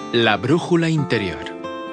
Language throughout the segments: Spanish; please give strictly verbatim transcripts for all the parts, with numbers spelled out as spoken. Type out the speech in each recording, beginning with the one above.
La brújula interior.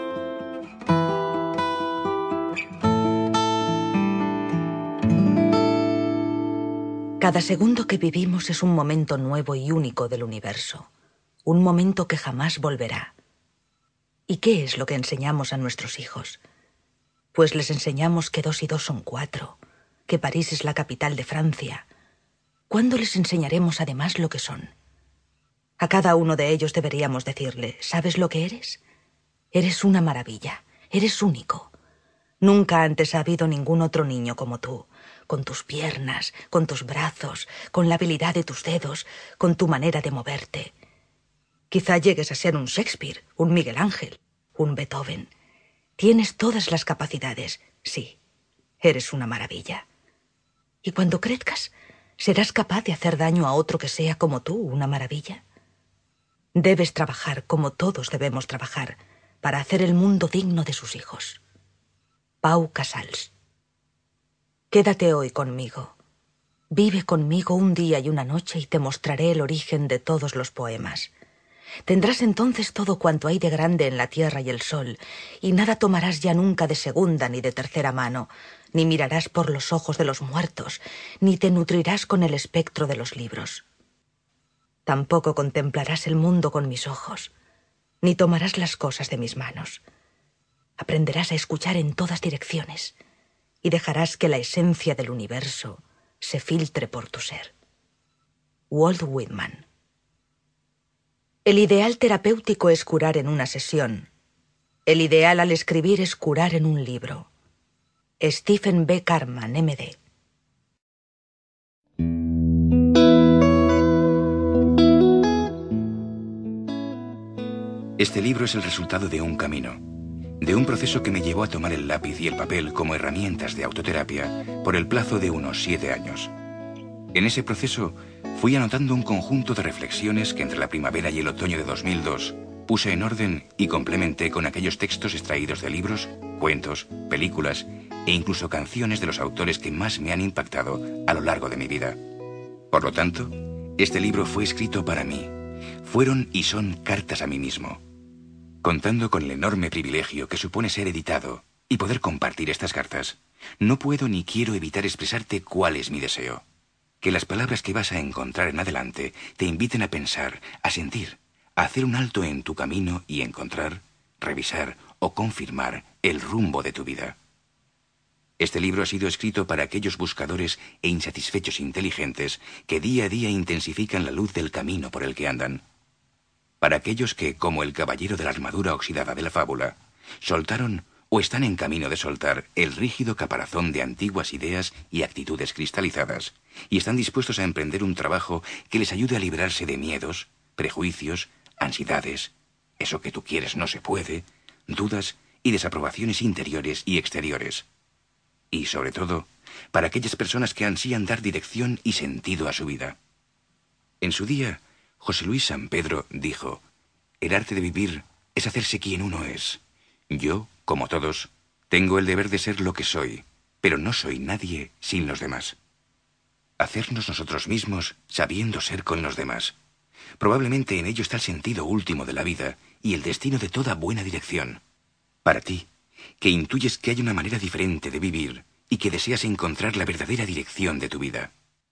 Cada segundo que vivimos es un momento nuevo y único del universo. Un momento que jamás volverá. ¿Y qué es lo que enseñamos a nuestros hijos? Pues les enseñamos que dos y dos son cuatro, que París es la capital de Francia. ¿Cuándo les enseñaremos además lo que son? A cada uno de ellos deberíamos decirle, ¿sabes lo que eres? Eres una maravilla, eres único. Nunca antes ha habido ningún otro niño como tú, con tus piernas, con tus brazos, con la habilidad de tus dedos, con tu manera de moverte. Quizá llegues a ser un Shakespeare, un Miguel Ángel, un Beethoven. Tienes todas las capacidades, sí, eres una maravilla. Y cuando crezcas, ¿serás capaz de hacer daño a otro que sea como tú, una maravilla? Debes trabajar como todos debemos trabajar para hacer el mundo digno de sus hijos. Pau Casals. Quédate hoy conmigo. Vive conmigo un día y una noche y te mostraré el origen de todos los poemas. Tendrás entonces todo cuanto hay de grande en la tierra y el sol, y nada tomarás ya nunca de segunda ni de tercera mano, ni mirarás por los ojos de los muertos, ni te nutrirás con el espectro de los libros. Tampoco contemplarás el mundo con mis ojos, ni tomarás las cosas de mis manos. Aprenderás a escuchar en todas direcciones, y dejarás que la esencia del universo se filtre por tu ser. Walt Whitman. El ideal terapéutico es curar en una sesión. El ideal al escribir es curar en un libro. Stephen B. Carman, M D. Este libro es el resultado de un camino, de un proceso que me llevó a tomar el lápiz y el papel como herramientas de autoterapia por el plazo de unos siete años. En ese proceso fui anotando un conjunto de reflexiones que entre la primavera y el otoño de dos mil dos puse en orden y complementé con aquellos textos extraídos de libros, cuentos, películas e incluso canciones de los autores que más me han impactado a lo largo de mi vida. Por lo tanto, este libro fue escrito para mí. Fueron y son cartas a mí mismo. Contando con el enorme privilegio que supone ser editado y poder compartir estas cartas, no puedo ni quiero evitar expresarte cuál es mi deseo. Que las palabras que vas a encontrar en adelante te inviten a pensar, a sentir, a hacer un alto en tu camino y encontrar, revisar o confirmar el rumbo de tu vida. Este libro ha sido escrito para aquellos buscadores e insatisfechos inteligentes que día a día intensifican la luz del camino por el que andan. Para aquellos que, como el caballero de la armadura oxidada de la fábula, soltaron o están en camino de soltar el rígido caparazón de antiguas ideas y actitudes cristalizadas, y están dispuestos a emprender un trabajo que les ayude a librarse de miedos, prejuicios, ansiedades, eso que tú quieres no se puede, dudas y desaprobaciones interiores y exteriores. Y, sobre todo, para aquellas personas que ansían dar dirección y sentido a su vida. En su día, José Luis San Pedro dijo, «El arte de vivir es hacerse quien uno es. Yo, como todos, tengo el deber de ser lo que soy, pero no soy nadie sin los demás». Hacernos nosotros mismos sabiendo ser con los demás. Probablemente en ello está el sentido último de la vida y el destino de toda buena dirección. Para ti, que intuyes que hay una manera diferente de vivir y que deseas encontrar la verdadera dirección de tu vida.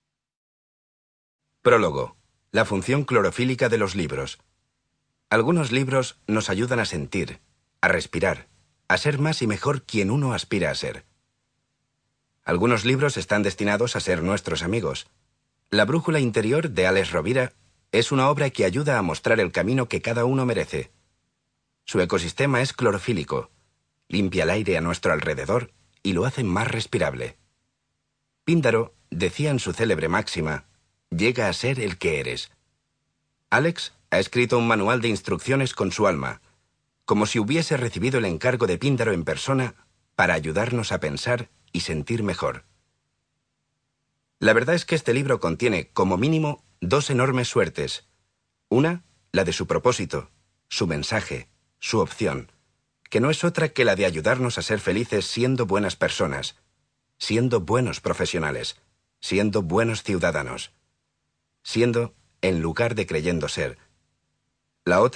Prólogo. La función clorofílica de los libros. Algunos libros nos ayudan a sentir, a respirar, a ser más y mejor quien uno aspira a ser. Algunos libros están destinados a ser nuestros amigos. La brújula interior de Alex Rovira es una obra que ayuda a mostrar el camino que cada uno merece. Su ecosistema es clorofílico, limpia el aire a nuestro alrededor y lo hace más respirable. Píndaro decía en su célebre máxima, llega a ser el que eres. Alex ha escrito un manual de instrucciones con su alma, como si hubiese recibido el encargo de Píndaro en persona para ayudarnos a pensar y sentir mejor. La verdad es que este libro contiene, como mínimo, dos enormes suertes. Una, la de su propósito, su mensaje, su opción, que no es otra que la de ayudarnos a ser felices siendo buenas personas, siendo buenos profesionales, siendo buenos ciudadanos, siendo en lugar de creyendo ser. La otra,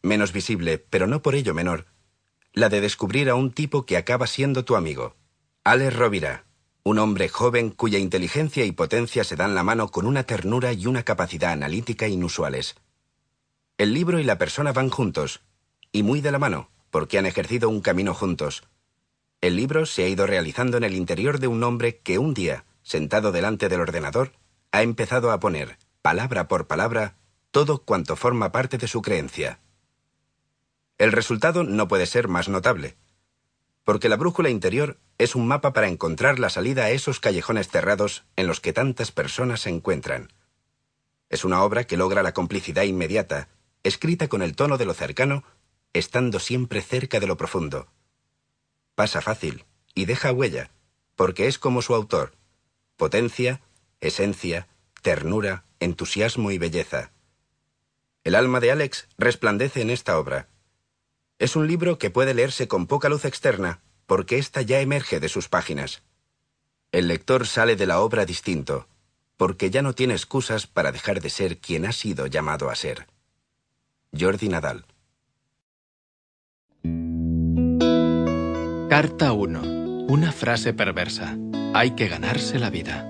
menos visible, pero no por ello menor, la de descubrir a un tipo que acaba siendo tu amigo. Alex Rovira, un hombre joven cuya inteligencia y potencia se dan la mano con una ternura y una capacidad analítica inusuales. El libro y la persona van juntos, y muy de la mano, porque han ejercido un camino juntos. El libro se ha ido realizando en el interior de un hombre que un día, sentado delante del ordenador, ha empezado a poner, palabra por palabra, todo cuanto forma parte de su creencia. El resultado no puede ser más notable, porque la brújula interior es un mapa para encontrar la salida a esos callejones cerrados en los que tantas personas se encuentran. Es una obra que logra la complicidad inmediata, escrita con el tono de lo cercano, estando siempre cerca de lo profundo. Pasa fácil y deja huella, porque es como su autor: potencia, esencia, ternura, entusiasmo y belleza. El alma de Alex resplandece en esta obra. Es un libro que puede leerse con poca luz externa, porque ésta ya emerge de sus páginas. El lector sale de la obra distinto, porque ya no tiene excusas para dejar de ser quien ha sido llamado a ser. Jordi Nadal. Carta uno. Una frase perversa. Hay que ganarse la vida.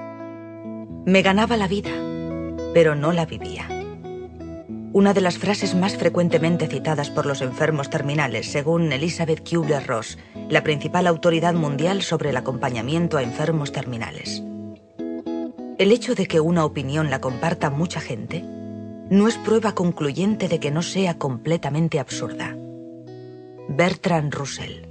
Me ganaba la vida, pero no la vivía. Una de las frases más frecuentemente citadas por los enfermos terminales, según Elizabeth Kubler-Ross, la principal autoridad mundial sobre el acompañamiento a enfermos terminales. El hecho de que una opinión la comparta mucha gente no es prueba concluyente de que no sea completamente absurda. Bertrand Russell.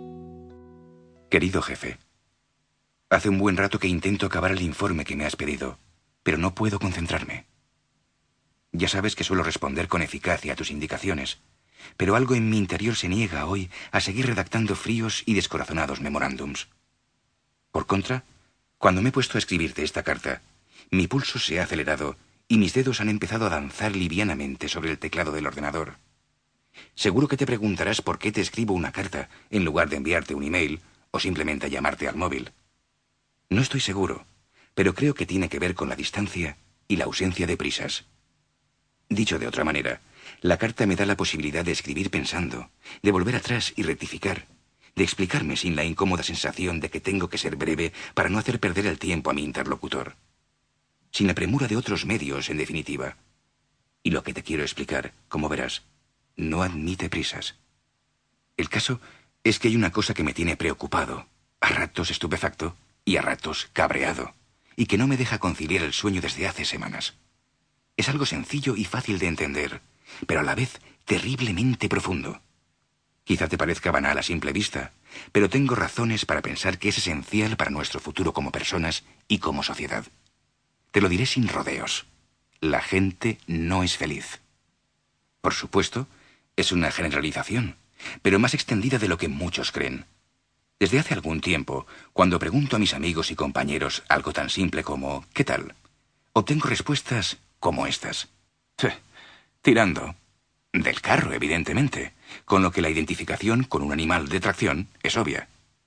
Querido jefe, hace un buen rato que intento acabar el informe que me has pedido, pero no puedo concentrarme. Ya sabes que suelo responder con eficacia a tus indicaciones, pero algo en mi interior se niega hoy a seguir redactando fríos y descorazonados memorándums. Por contra, cuando me he puesto a escribirte esta carta, mi pulso se ha acelerado y mis dedos han empezado a danzar livianamente sobre el teclado del ordenador. Seguro que te preguntarás por qué te escribo una carta en lugar de enviarte un email o simplemente llamarte al móvil. No estoy seguro, pero creo que tiene que ver con la distancia y la ausencia de prisas. Dicho de otra manera, la carta me da la posibilidad de escribir pensando, de volver atrás y rectificar, de explicarme sin la incómoda sensación de que tengo que ser breve para no hacer perder el tiempo a mi interlocutor. Sin la premura de otros medios, en definitiva. Y lo que te quiero explicar, como verás, no admite prisas. El caso es que hay una cosa que me tiene preocupado, a ratos estupefacto y a ratos cabreado, y que no me deja conciliar el sueño desde hace semanas. Es algo sencillo y fácil de entender, pero a la vez terriblemente profundo. Quizá te parezca banal a simple vista, pero tengo razones para pensar que es esencial para nuestro futuro como personas y como sociedad. Te lo diré sin rodeos. La gente no es feliz. Por supuesto, es una generalización, pero más extendida de lo que muchos creen. Desde hace algún tiempo, cuando pregunto a mis amigos y compañeros algo tan simple como ¿qué tal?, obtengo respuestas como estas. Tirando. Del carro, evidentemente, con lo que la identificación con un animal de tracción es obvia.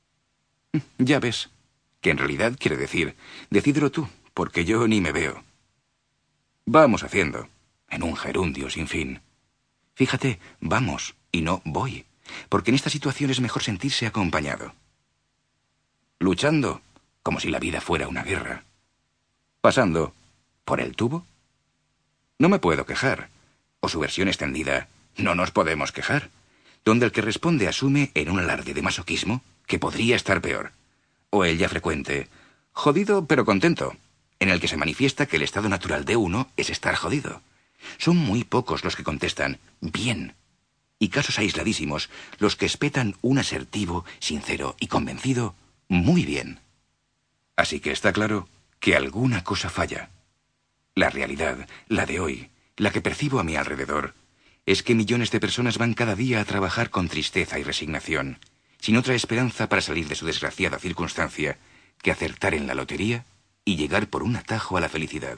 Ya ves, que en realidad quiere decir, decídelo tú, porque yo ni me veo. Vamos haciendo, en un gerundio sin fin. Fíjate, vamos y no voy, porque en esta situación es mejor sentirse acompañado. Luchando, como si la vida fuera una guerra. Pasando, ¿por el tubo? No me puedo quejar. O su versión extendida, no nos podemos quejar, donde el que responde asume en un alarde de masoquismo que podría estar peor. O el ya frecuente, jodido pero contento, en el que se manifiesta que el estado natural de uno es estar jodido. Son muy pocos los que contestan bien, y casos aisladísimos los que espetan un asertivo, sincero y convencido muy bien. Así que está claro que alguna cosa falla. La realidad, la de hoy, la que percibo a mi alrededor, es que millones de personas van cada día a trabajar con tristeza y resignación, sin otra esperanza para salir de su desgraciada circunstancia que acertar en la lotería y llegar por un atajo a la felicidad.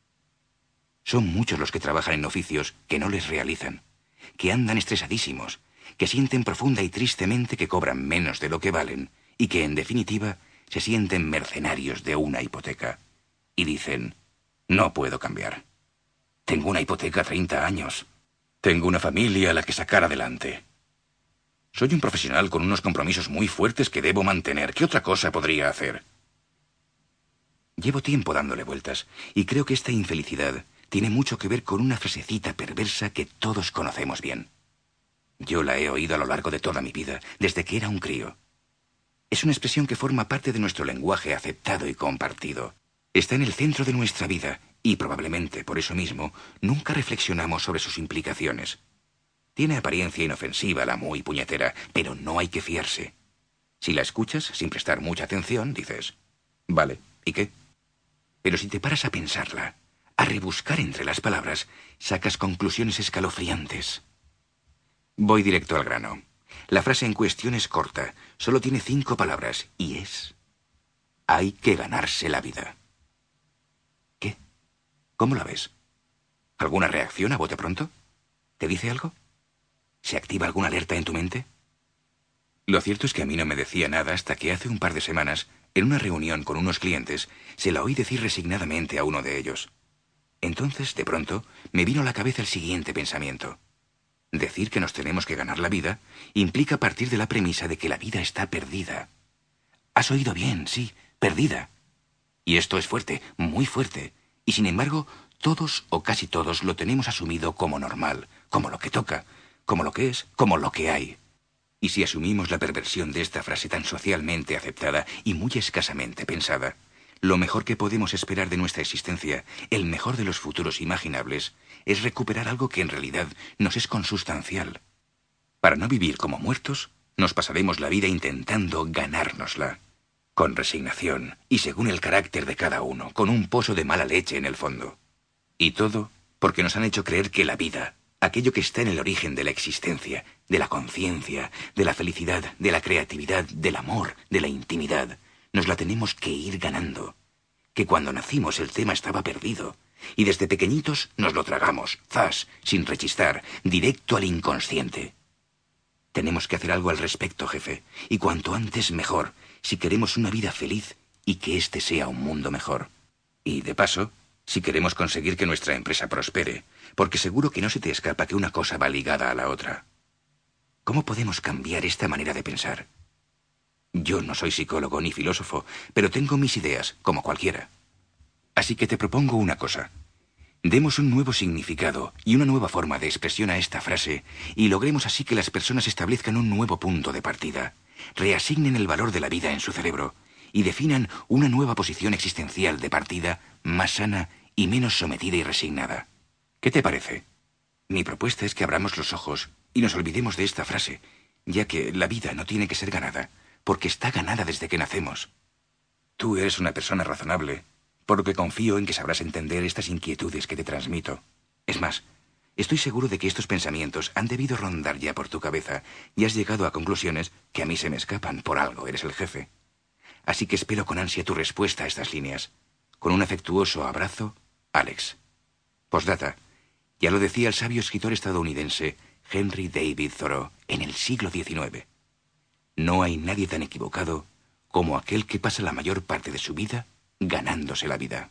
Son muchos los que trabajan en oficios que no les realizan, que andan estresadísimos, que sienten profunda y tristemente que cobran menos de lo que valen y que, en definitiva, se sienten mercenarios de una hipoteca. Y dicen, no puedo cambiar. Tengo una hipoteca a treinta años. Tengo una familia a la que sacar adelante. Soy un profesional con unos compromisos muy fuertes que debo mantener. ¿Qué otra cosa podría hacer? Llevo tiempo dándole vueltas, y creo que esta infelicidad tiene mucho que ver con una frasecita perversa que todos conocemos bien. Yo la he oído a lo largo de toda mi vida, desde que era un crío. Es una expresión que forma parte de nuestro lenguaje aceptado y compartido. Está en el centro de nuestra vida, y probablemente, por eso mismo, nunca reflexionamos sobre sus implicaciones. Tiene apariencia inofensiva la muy puñetera, pero no hay que fiarse. Si la escuchas sin prestar mucha atención, dices, vale, ¿y qué? Pero si te paras a pensarla, a rebuscar entre las palabras, sacas conclusiones escalofriantes. Voy directo al grano. La frase en cuestión es corta, solo tiene cinco palabras, y es: hay que ganarse la vida. ¿Qué? ¿Cómo la ves? ¿Alguna reacción a bote pronto? ¿Te dice algo? ¿Se activa alguna alerta en tu mente? Lo cierto es que a mí no me decía nada hasta que hace un par de semanas, en una reunión con unos clientes, se la oí decir resignadamente a uno de ellos. Entonces, de pronto, me vino a la cabeza el siguiente pensamiento. Decir que nos tenemos que ganar la vida implica partir de la premisa de que la vida está perdida. Has oído bien, sí, perdida. Y esto es fuerte, muy fuerte. Y sin embargo, todos o casi todos lo tenemos asumido como normal, como lo que toca, como lo que es, como lo que hay. Y si asumimos la perversión de esta frase tan socialmente aceptada y muy escasamente pensada, lo mejor que podemos esperar de nuestra existencia, el mejor de los futuros imaginables, es recuperar algo que en realidad nos es consustancial. Para no vivir como muertos, nos pasaremos la vida intentando ganárnosla, con resignación y según el carácter de cada uno, con un pozo de mala leche en el fondo. Y todo porque nos han hecho creer que la vida, aquello que está en el origen de la existencia, de la conciencia, de la felicidad, de la creatividad, del amor, de la intimidad, nos la tenemos que ir ganando. Que cuando nacimos el tema estaba perdido, y desde pequeñitos nos lo tragamos, zas, sin rechistar, directo al inconsciente. Tenemos que hacer algo al respecto, jefe, y cuanto antes mejor, si queremos una vida feliz y que este sea un mundo mejor. Y de paso, si queremos conseguir que nuestra empresa prospere, porque seguro que no se te escapa que una cosa va ligada a la otra. ¿Cómo podemos cambiar esta manera de pensar? Yo no soy psicólogo ni filósofo, pero tengo mis ideas, como cualquiera. Así que te propongo una cosa. Demos un nuevo significado y una nueva forma de expresión a esta frase y logremos así que las personas establezcan un nuevo punto de partida, reasignen el valor de la vida en su cerebro y definan una nueva posición existencial de partida más sana y menos sometida y resignada. ¿Qué te parece? Mi propuesta es que abramos los ojos y nos olvidemos de esta frase, ya que la vida no tiene que ser ganada, porque está ganada desde que nacemos. Tú eres una persona razonable, por lo que confío en que sabrás entender estas inquietudes que te transmito. Es más, estoy seguro de que estos pensamientos han debido rondar ya por tu cabeza y has llegado a conclusiones que a mí se me escapan, por algo eres el jefe. Así que espero con ansia tu respuesta a estas líneas. Con un afectuoso abrazo, Alex. Postdata. Ya lo decía el sabio escritor estadounidense Henry David Thoreau en el siglo diecinueve. No hay nadie tan equivocado como aquel que pasa la mayor parte de su vida ganándose la vida.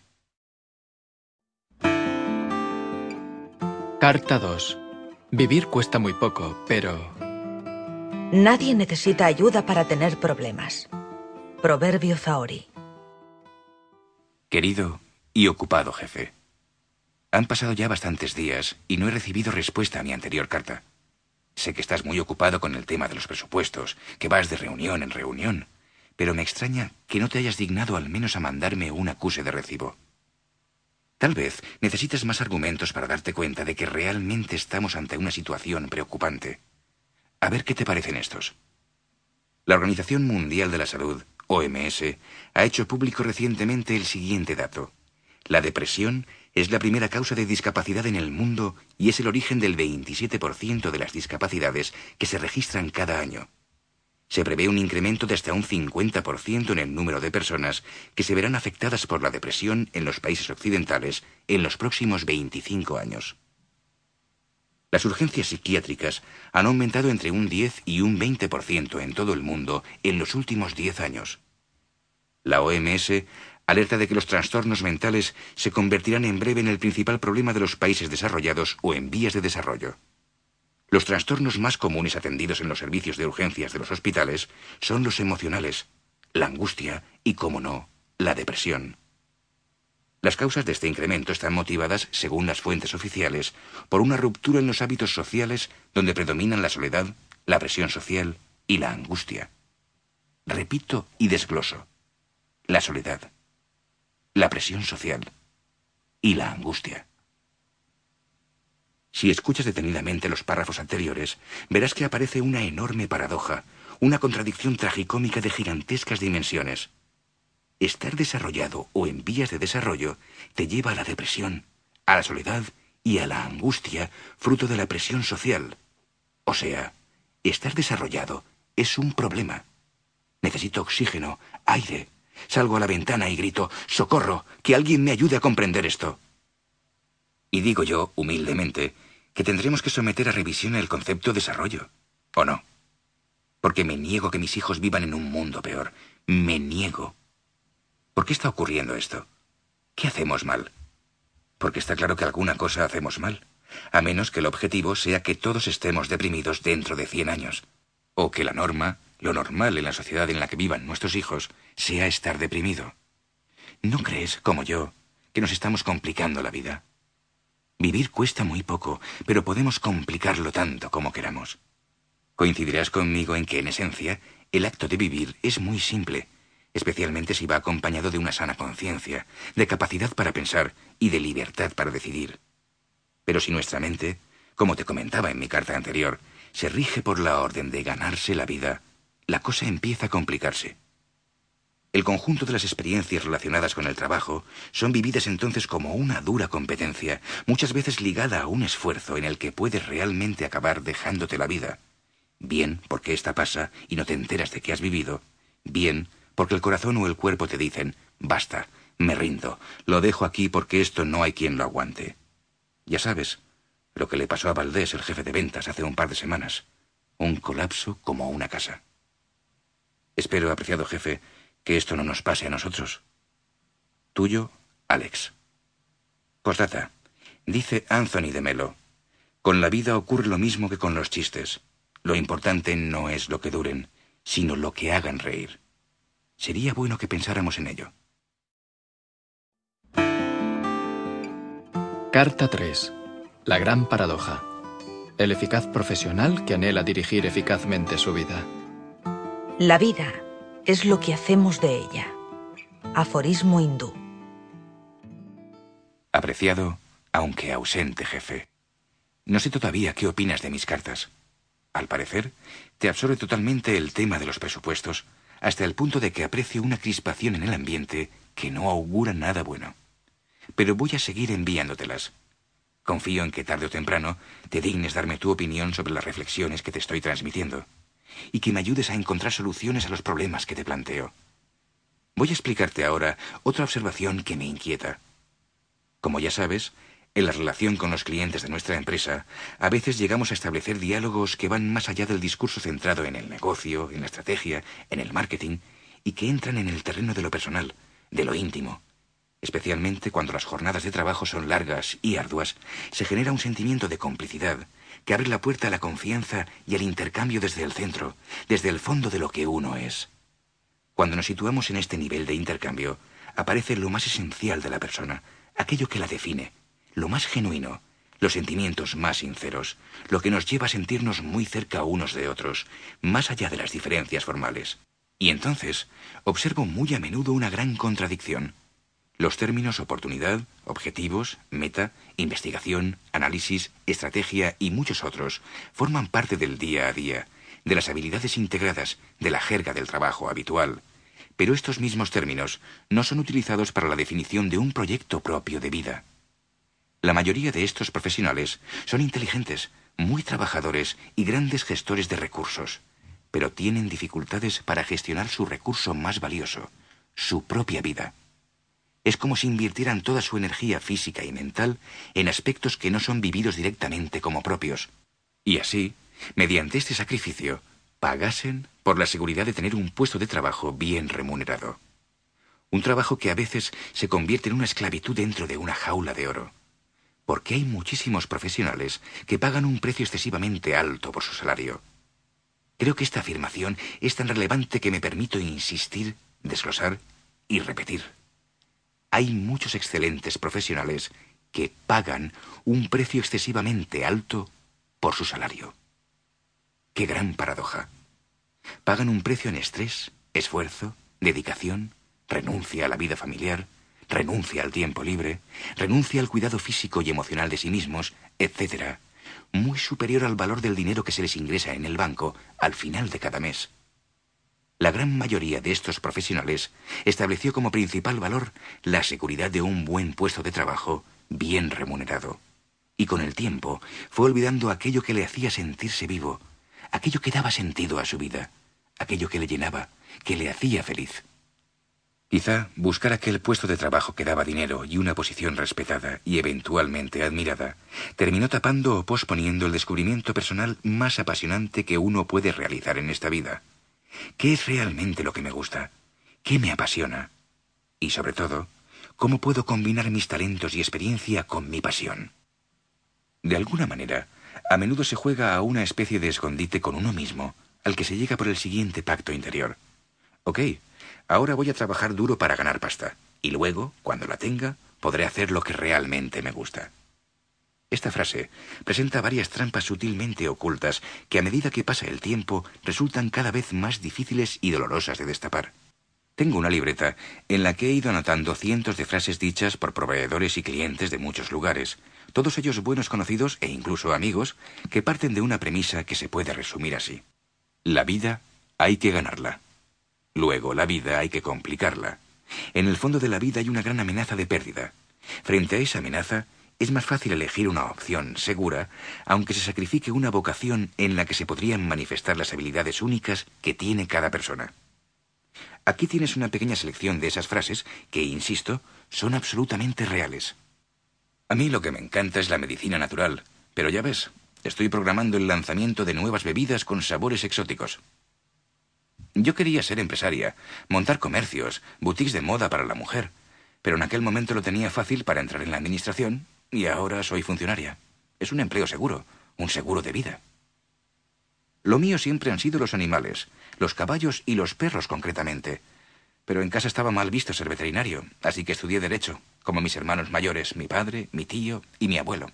Carta dos. Vivir cuesta muy poco, pero... Nadie necesita ayuda para tener problemas. Proverbio Zaori. Querido y ocupado jefe. Han pasado ya bastantes días y no he recibido respuesta a mi anterior carta. Sé que estás muy ocupado con el tema de los presupuestos, que vas de reunión en reunión, pero me extraña que no te hayas dignado al menos a mandarme un acuse de recibo. Tal vez necesitas más argumentos para darte cuenta de que realmente estamos ante una situación preocupante. A ver qué te parecen estos. La Organización Mundial de la Salud, O M S, ha hecho público recientemente el siguiente dato. La depresión es la primera causa de discapacidad en el mundo y es el origen del veintisiete por ciento de las discapacidades que se registran cada año. Se prevé un incremento de hasta un cincuenta por ciento en el número de personas que se verán afectadas por la depresión en los países occidentales en los próximos veinticinco años. Las urgencias psiquiátricas han aumentado entre un diez y un veinte por ciento en todo el mundo en los últimos diez años. La O M S alerta de que los trastornos mentales se convertirán en breve en el principal problema de los países desarrollados o en vías de desarrollo. Los trastornos más comunes atendidos en los servicios de urgencias de los hospitales son los emocionales, la angustia y, cómo no, la depresión. Las causas de este incremento están motivadas, según las fuentes oficiales, por una ruptura en los hábitos sociales donde predominan la soledad, la presión social y la angustia. Repito y desgloso. La soledad, la presión social y la angustia. Si escuchas detenidamente los párrafos anteriores, verás que aparece una enorme paradoja, una contradicción tragicómica de gigantescas dimensiones. Estar desarrollado o en vías de desarrollo te lleva a la depresión, a la soledad y a la angustia fruto de la presión social. O sea, estar desarrollado es un problema. Necesito oxígeno, aire. Salgo a la ventana y grito, ¡socorro! ¡Que alguien me ayude a comprender esto! Y digo yo, humildemente, que tendremos que someter a revisión el concepto desarrollo, ¿o no? Porque me niego que mis hijos vivan en un mundo peor. Me niego. ¿Por qué está ocurriendo esto? ¿Qué hacemos mal? Porque está claro que alguna cosa hacemos mal, a menos que el objetivo sea que todos estemos deprimidos dentro de cien años, o que la norma, lo normal en la sociedad en la que vivan nuestros hijos, sea estar deprimido. ¿No crees, como yo, que nos estamos complicando la vida? Vivir cuesta muy poco, pero podemos complicarlo tanto como queramos. Coincidirás conmigo en que, en esencia, el acto de vivir es muy simple, especialmente si va acompañado de una sana conciencia, de capacidad para pensar y de libertad para decidir. Pero si nuestra mente, como te comentaba en mi carta anterior, se rige por la orden de ganarse la vida, la cosa empieza a complicarse. El conjunto de las experiencias relacionadas con el trabajo son vividas entonces como una dura competencia, muchas veces ligada a un esfuerzo en el que puedes realmente acabar dejándote la vida. Bien porque esta pasa y no te enteras de que has vivido, bien porque el corazón o el cuerpo te dicen, basta, me rindo, lo dejo aquí porque esto no hay quien lo aguante. Ya sabes, lo que le pasó a Valdés, el jefe de ventas, hace un par de semanas. Un colapso como una casa. Espero, apreciado jefe, que esto no nos pase a nosotros. Tuyo, Alex. Postdata. Dice Anthony de Melo, con la vida ocurre lo mismo que con los chistes. Lo importante no es lo que duren, sino lo que hagan reír. Sería bueno que pensáramos en ello. Carta tres. La gran paradoja. El eficaz profesional que anhela dirigir eficazmente su vida. La vida es lo que hacemos de ella. Aforismo hindú. Apreciado, aunque ausente jefe. No sé todavía qué opinas de mis cartas. Al parecer, te absorbe totalmente el tema de los presupuestos, hasta el punto de que aprecio una crispación en el ambiente que no augura nada bueno. Pero voy a seguir enviándotelas. Confío en que tarde o temprano te dignes darme tu opinión sobre las reflexiones que te estoy transmitiendo, y que me ayudes a encontrar soluciones a los problemas que te planteo. Voy a explicarte ahora otra observación que me inquieta. Como ya sabes, en la relación con los clientes de nuestra empresa, a veces llegamos a establecer diálogos que van más allá del discurso centrado en el negocio, en la estrategia, en el marketing, y que entran en el terreno de lo personal, de lo íntimo. Especialmente cuando las jornadas de trabajo son largas y arduas, se genera un sentimiento de complicidad que abre la puerta a la confianza y al intercambio desde el centro, desde el fondo de lo que uno es. Cuando nos situamos en este nivel de intercambio, aparece lo más esencial de la persona, aquello que la define, lo más genuino, los sentimientos más sinceros, lo que nos lleva a sentirnos muy cerca unos de otros, más allá de las diferencias formales. Y entonces, observo muy a menudo una gran contradicción. Los términos oportunidad, objetivos, meta, investigación, análisis, estrategia y muchos otros forman parte del día a día, de las habilidades integradas, de la jerga del trabajo habitual. Pero estos mismos términos no son utilizados para la definición de un proyecto propio de vida. La mayoría de estos profesionales son inteligentes, muy trabajadores y grandes gestores de recursos, pero tienen dificultades para gestionar su recurso más valioso, su propia vida. Es como si invirtieran toda su energía física y mental en aspectos que no son vividos directamente como propios. Y así, mediante este sacrificio, pagasen por la seguridad de tener un puesto de trabajo bien remunerado. Un trabajo que a veces se convierte en una esclavitud dentro de una jaula de oro. Porque hay muchísimos profesionales que pagan un precio excesivamente alto por su salario. Creo que esta afirmación es tan relevante que me permito insistir, desglosar y repetir. Hay muchos excelentes profesionales que pagan un precio excesivamente alto por su salario. ¡Qué gran paradoja! Pagan un precio en estrés, esfuerzo, dedicación, renuncia a la vida familiar, renuncia al tiempo libre, renuncia al cuidado físico y emocional de sí mismos, etcétera, muy superior al valor del dinero que se les ingresa en el banco al final de cada mes. La gran mayoría de estos profesionales estableció como principal valor la seguridad de un buen puesto de trabajo bien remunerado. Y con el tiempo fue olvidando aquello que le hacía sentirse vivo, aquello que daba sentido a su vida, aquello que le llenaba, que le hacía feliz. Quizá buscar aquel puesto de trabajo que daba dinero y una posición respetada y eventualmente admirada terminó tapando o posponiendo el descubrimiento personal más apasionante que uno puede realizar en esta vida. ¿Qué es realmente lo que me gusta? ¿Qué me apasiona? Y sobre todo, ¿cómo puedo combinar mis talentos y experiencia con mi pasión? De alguna manera, a menudo se juega a una especie de escondite con uno mismo, al que se llega por el siguiente pacto interior. Ok, ahora voy a trabajar duro para ganar pasta, y luego, cuando la tenga, podré hacer lo que realmente me gusta. Esta frase presenta varias trampas sutilmente ocultas que a medida que pasa el tiempo resultan cada vez más difíciles y dolorosas de destapar. Tengo una libreta en la que he ido anotando cientos de frases dichas por proveedores y clientes de muchos lugares, todos ellos buenos conocidos e incluso amigos, que parten de una premisa que se puede resumir así. La vida hay que ganarla. Luego, la vida hay que complicarla. En el fondo de la vida hay una gran amenaza de pérdida. Frente a esa amenaza, es más fácil elegir una opción segura, aunque se sacrifique una vocación en la que se podrían manifestar las habilidades únicas que tiene cada persona. Aquí tienes una pequeña selección de esas frases que, insisto, son absolutamente reales. A mí lo que me encanta es la medicina natural, pero ya ves, estoy programando el lanzamiento de nuevas bebidas con sabores exóticos. Yo quería ser empresaria, montar comercios, boutiques de moda para la mujer, pero en aquel momento lo tenía fácil para entrar en la administración y ahora soy funcionaria. Es un empleo seguro, un seguro de vida. Lo mío siempre han sido los animales, los caballos y los perros concretamente, pero en casa estaba mal visto ser veterinario, así que estudié Derecho, como mis hermanos mayores, mi padre, mi tío y mi abuelo.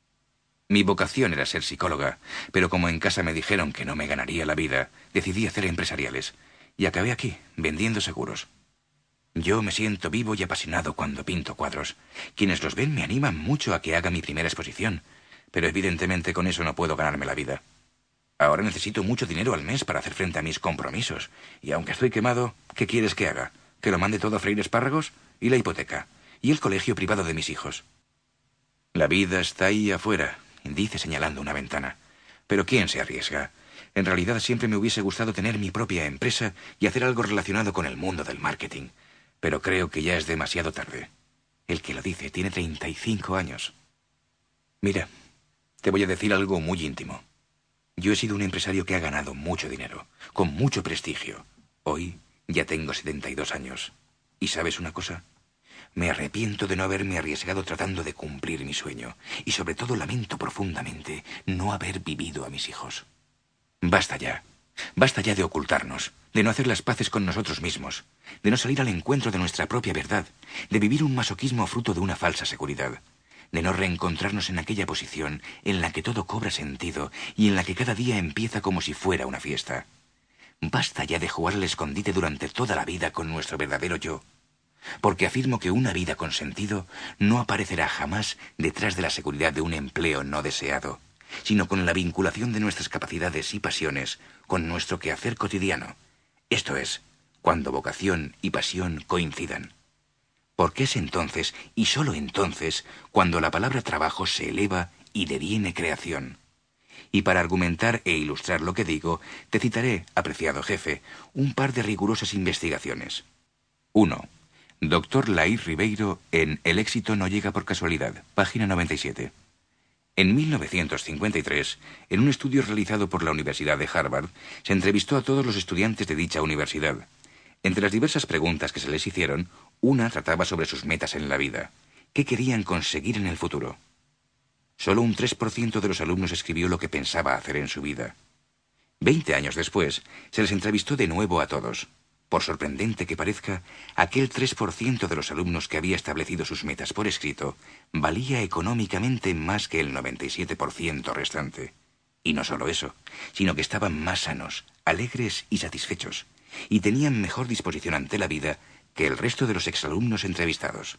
Mi vocación era ser psicóloga, pero como en casa me dijeron que no me ganaría la vida, decidí hacer empresariales, y acabé aquí, vendiendo seguros. Yo me siento vivo y apasionado cuando pinto cuadros. Quienes los ven me animan mucho a que haga mi primera exposición, pero evidentemente con eso no puedo ganarme la vida. Ahora necesito mucho dinero al mes para hacer frente a mis compromisos, y aunque estoy quemado, ¿qué quieres que haga? ¿Que lo mande todo a freír espárragos? ¿Y la hipoteca? ¿Y el colegio privado de mis hijos? La vida está ahí afuera, dice señalando una ventana. Pero ¿quién se arriesga? En realidad siempre me hubiese gustado tener mi propia empresa y hacer algo relacionado con el mundo del marketing. Pero creo que ya es demasiado tarde. El que lo dice tiene treinta y cinco años. Mira, te voy a decir algo muy íntimo. Yo he sido un empresario que ha ganado mucho dinero, con mucho prestigio. Hoy ya tengo setenta y dos años. ¿Y sabes una cosa? Me arrepiento de no haberme arriesgado tratando de cumplir mi sueño. Y sobre todo lamento profundamente no haber vivido a mis hijos. Basta ya. Basta ya de ocultarnos, de no hacer las paces con nosotros mismos, de no salir al encuentro de nuestra propia verdad, de vivir un masoquismo fruto de una falsa seguridad, de no reencontrarnos en aquella posición en la que todo cobra sentido y en la que cada día empieza como si fuera una fiesta. Basta ya de jugar al escondite durante toda la vida con nuestro verdadero yo, porque afirmo que una vida con sentido no aparecerá jamás detrás de la seguridad de un empleo no deseado, sino con la vinculación de nuestras capacidades y pasiones con nuestro quehacer cotidiano. Esto es, cuando vocación y pasión coincidan. Porque es entonces, y sólo entonces, cuando la palabra trabajo se eleva y deviene creación. Y para argumentar e ilustrar lo que digo, te citaré, apreciado jefe, un par de rigurosas investigaciones. uno. Doctor Lair Ribeiro en El éxito no llega por casualidad, página noventa y siete. En mil novecientos cincuenta y tres, en un estudio realizado por la Universidad de Harvard, se entrevistó a todos los estudiantes de dicha universidad. Entre las diversas preguntas que se les hicieron, una trataba sobre sus metas en la vida. ¿Qué querían conseguir en el futuro? Solo un tres por ciento de los alumnos escribió lo que pensaba hacer en su vida. Veinte años después, se les entrevistó de nuevo a todos. Por sorprendente que parezca, aquel tres por ciento de los alumnos que había establecido sus metas por escrito valía económicamente más que el noventa y siete por ciento restante. Y no solo eso, sino que estaban más sanos, alegres y satisfechos, y tenían mejor disposición ante la vida que el resto de los exalumnos entrevistados.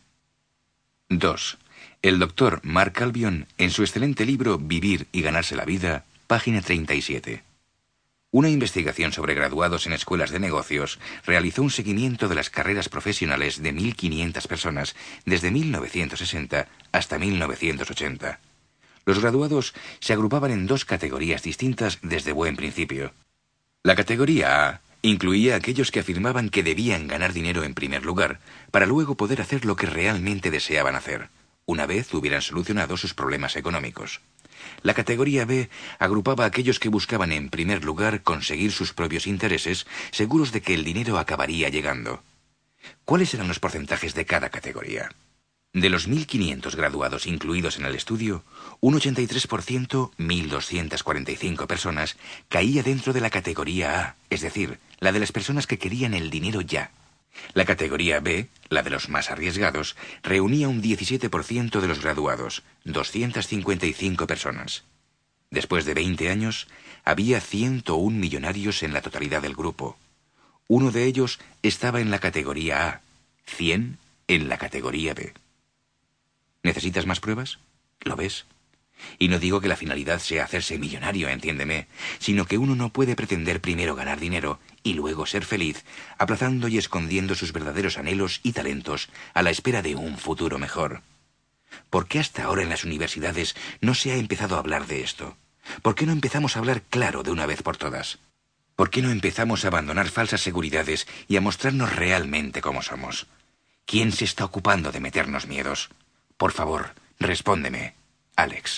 dos. El doctor Mark Albion, en su excelente libro Vivir y ganarse la vida, página treinta y siete. Una investigación sobre graduados en escuelas de negocios realizó un seguimiento de las carreras profesionales de mil quinientas personas desde mil novecientos sesenta hasta mil novecientos ochenta. Los graduados se agrupaban en dos categorías distintas desde buen principio. La categoría A incluía a aquellos que afirmaban que debían ganar dinero en primer lugar para luego poder hacer lo que realmente deseaban hacer, una vez hubieran solucionado sus problemas económicos. La categoría B agrupaba a aquellos que buscaban en primer lugar conseguir sus propios intereses, seguros de que el dinero acabaría llegando. ¿Cuáles eran los porcentajes de cada categoría? De los mil quinientos graduados incluidos en el estudio, un ochenta y tres por ciento, mil doscientas cuarenta y cinco personas, caía dentro de la categoría A, es decir, la de las personas que querían el dinero ya. La categoría B, la de los más arriesgados, reunía un diecisiete por ciento de los graduados, doscientas cincuenta y cinco personas. Después de veinte años, había ciento un millonarios en la totalidad del grupo. Uno de ellos estaba en la categoría A, cien en la categoría B. ¿Necesitas más pruebas? ¿Lo ves? Y no digo que la finalidad sea hacerse millonario, entiéndeme, sino que uno no puede pretender primero ganar dinero y luego ser feliz, aplazando y escondiendo sus verdaderos anhelos y talentos a la espera de un futuro mejor. ¿Por qué hasta ahora en las universidades no se ha empezado a hablar de esto? ¿Por qué no empezamos a hablar claro de una vez por todas? ¿Por qué no empezamos a abandonar falsas seguridades y a mostrarnos realmente cómo somos? ¿Quién se está ocupando de meternos miedos? Por favor, respóndeme, Alex.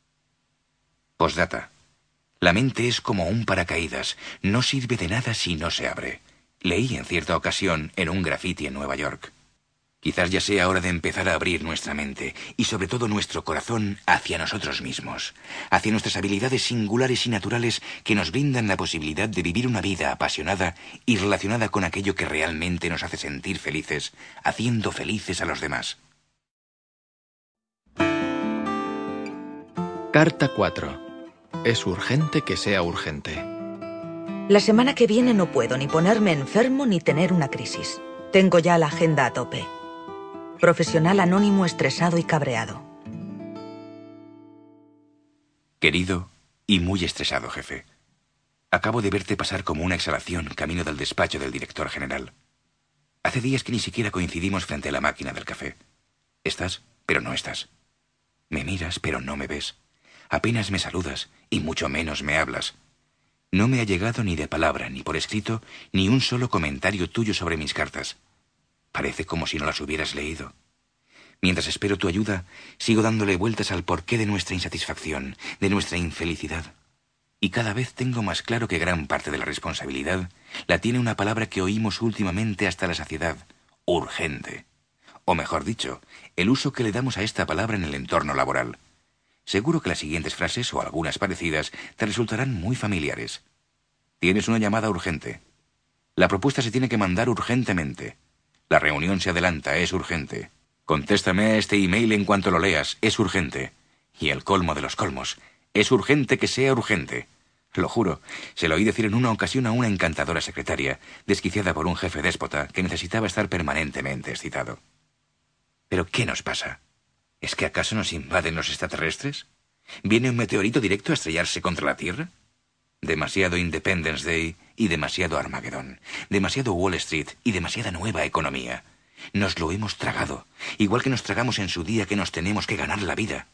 Postdata. La mente es como un paracaídas, no sirve de nada si no se abre. Leí en cierta ocasión en un graffiti en Nueva York. Quizás ya sea hora de empezar a abrir nuestra mente y sobre todo nuestro corazón hacia nosotros mismos, hacia nuestras habilidades singulares y naturales que nos brindan la posibilidad de vivir una vida apasionada y relacionada con aquello que realmente nos hace sentir felices, haciendo felices a los demás. Carta cuatro. Es urgente que sea urgente. La semana que viene no puedo ni ponerme enfermo ni tener una crisis. Tengo ya la agenda a tope. Profesional anónimo estresado y cabreado. Querido y muy estresado, jefe. Acabo de verte pasar como una exhalación camino del despacho del director general. Hace días que ni siquiera coincidimos frente a la máquina del café. Estás, pero no estás. Me miras, pero no me ves. Apenas me saludas, y mucho menos me hablas. No me ha llegado ni de palabra, ni por escrito, ni un solo comentario tuyo sobre mis cartas. Parece como si no las hubieras leído. Mientras espero tu ayuda, sigo dándole vueltas al porqué de nuestra insatisfacción, de nuestra infelicidad. Y cada vez tengo más claro que gran parte de la responsabilidad la tiene una palabra que oímos últimamente hasta la saciedad: urgente. O mejor dicho, el uso que le damos a esta palabra en el entorno laboral. Seguro que las siguientes frases o algunas parecidas te resultarán muy familiares. Tienes una llamada urgente. La propuesta se tiene que mandar urgentemente. La reunión se adelanta, es urgente. Contéstame a este email en cuanto lo leas, es urgente. Y el colmo de los colmos, es urgente que sea urgente. Lo juro, se lo oí decir en una ocasión a una encantadora secretaria, desquiciada por un jefe déspota que necesitaba estar permanentemente excitado. ¿Pero qué nos pasa? ¿Es que acaso nos invaden los extraterrestres? ¿Viene un meteorito directo a estrellarse contra la Tierra? Demasiado Independence Day y demasiado Armagedón. Demasiado Wall Street y demasiada nueva economía. Nos lo hemos tragado, igual que nos tragamos en su día que nos tenemos que ganar la vida.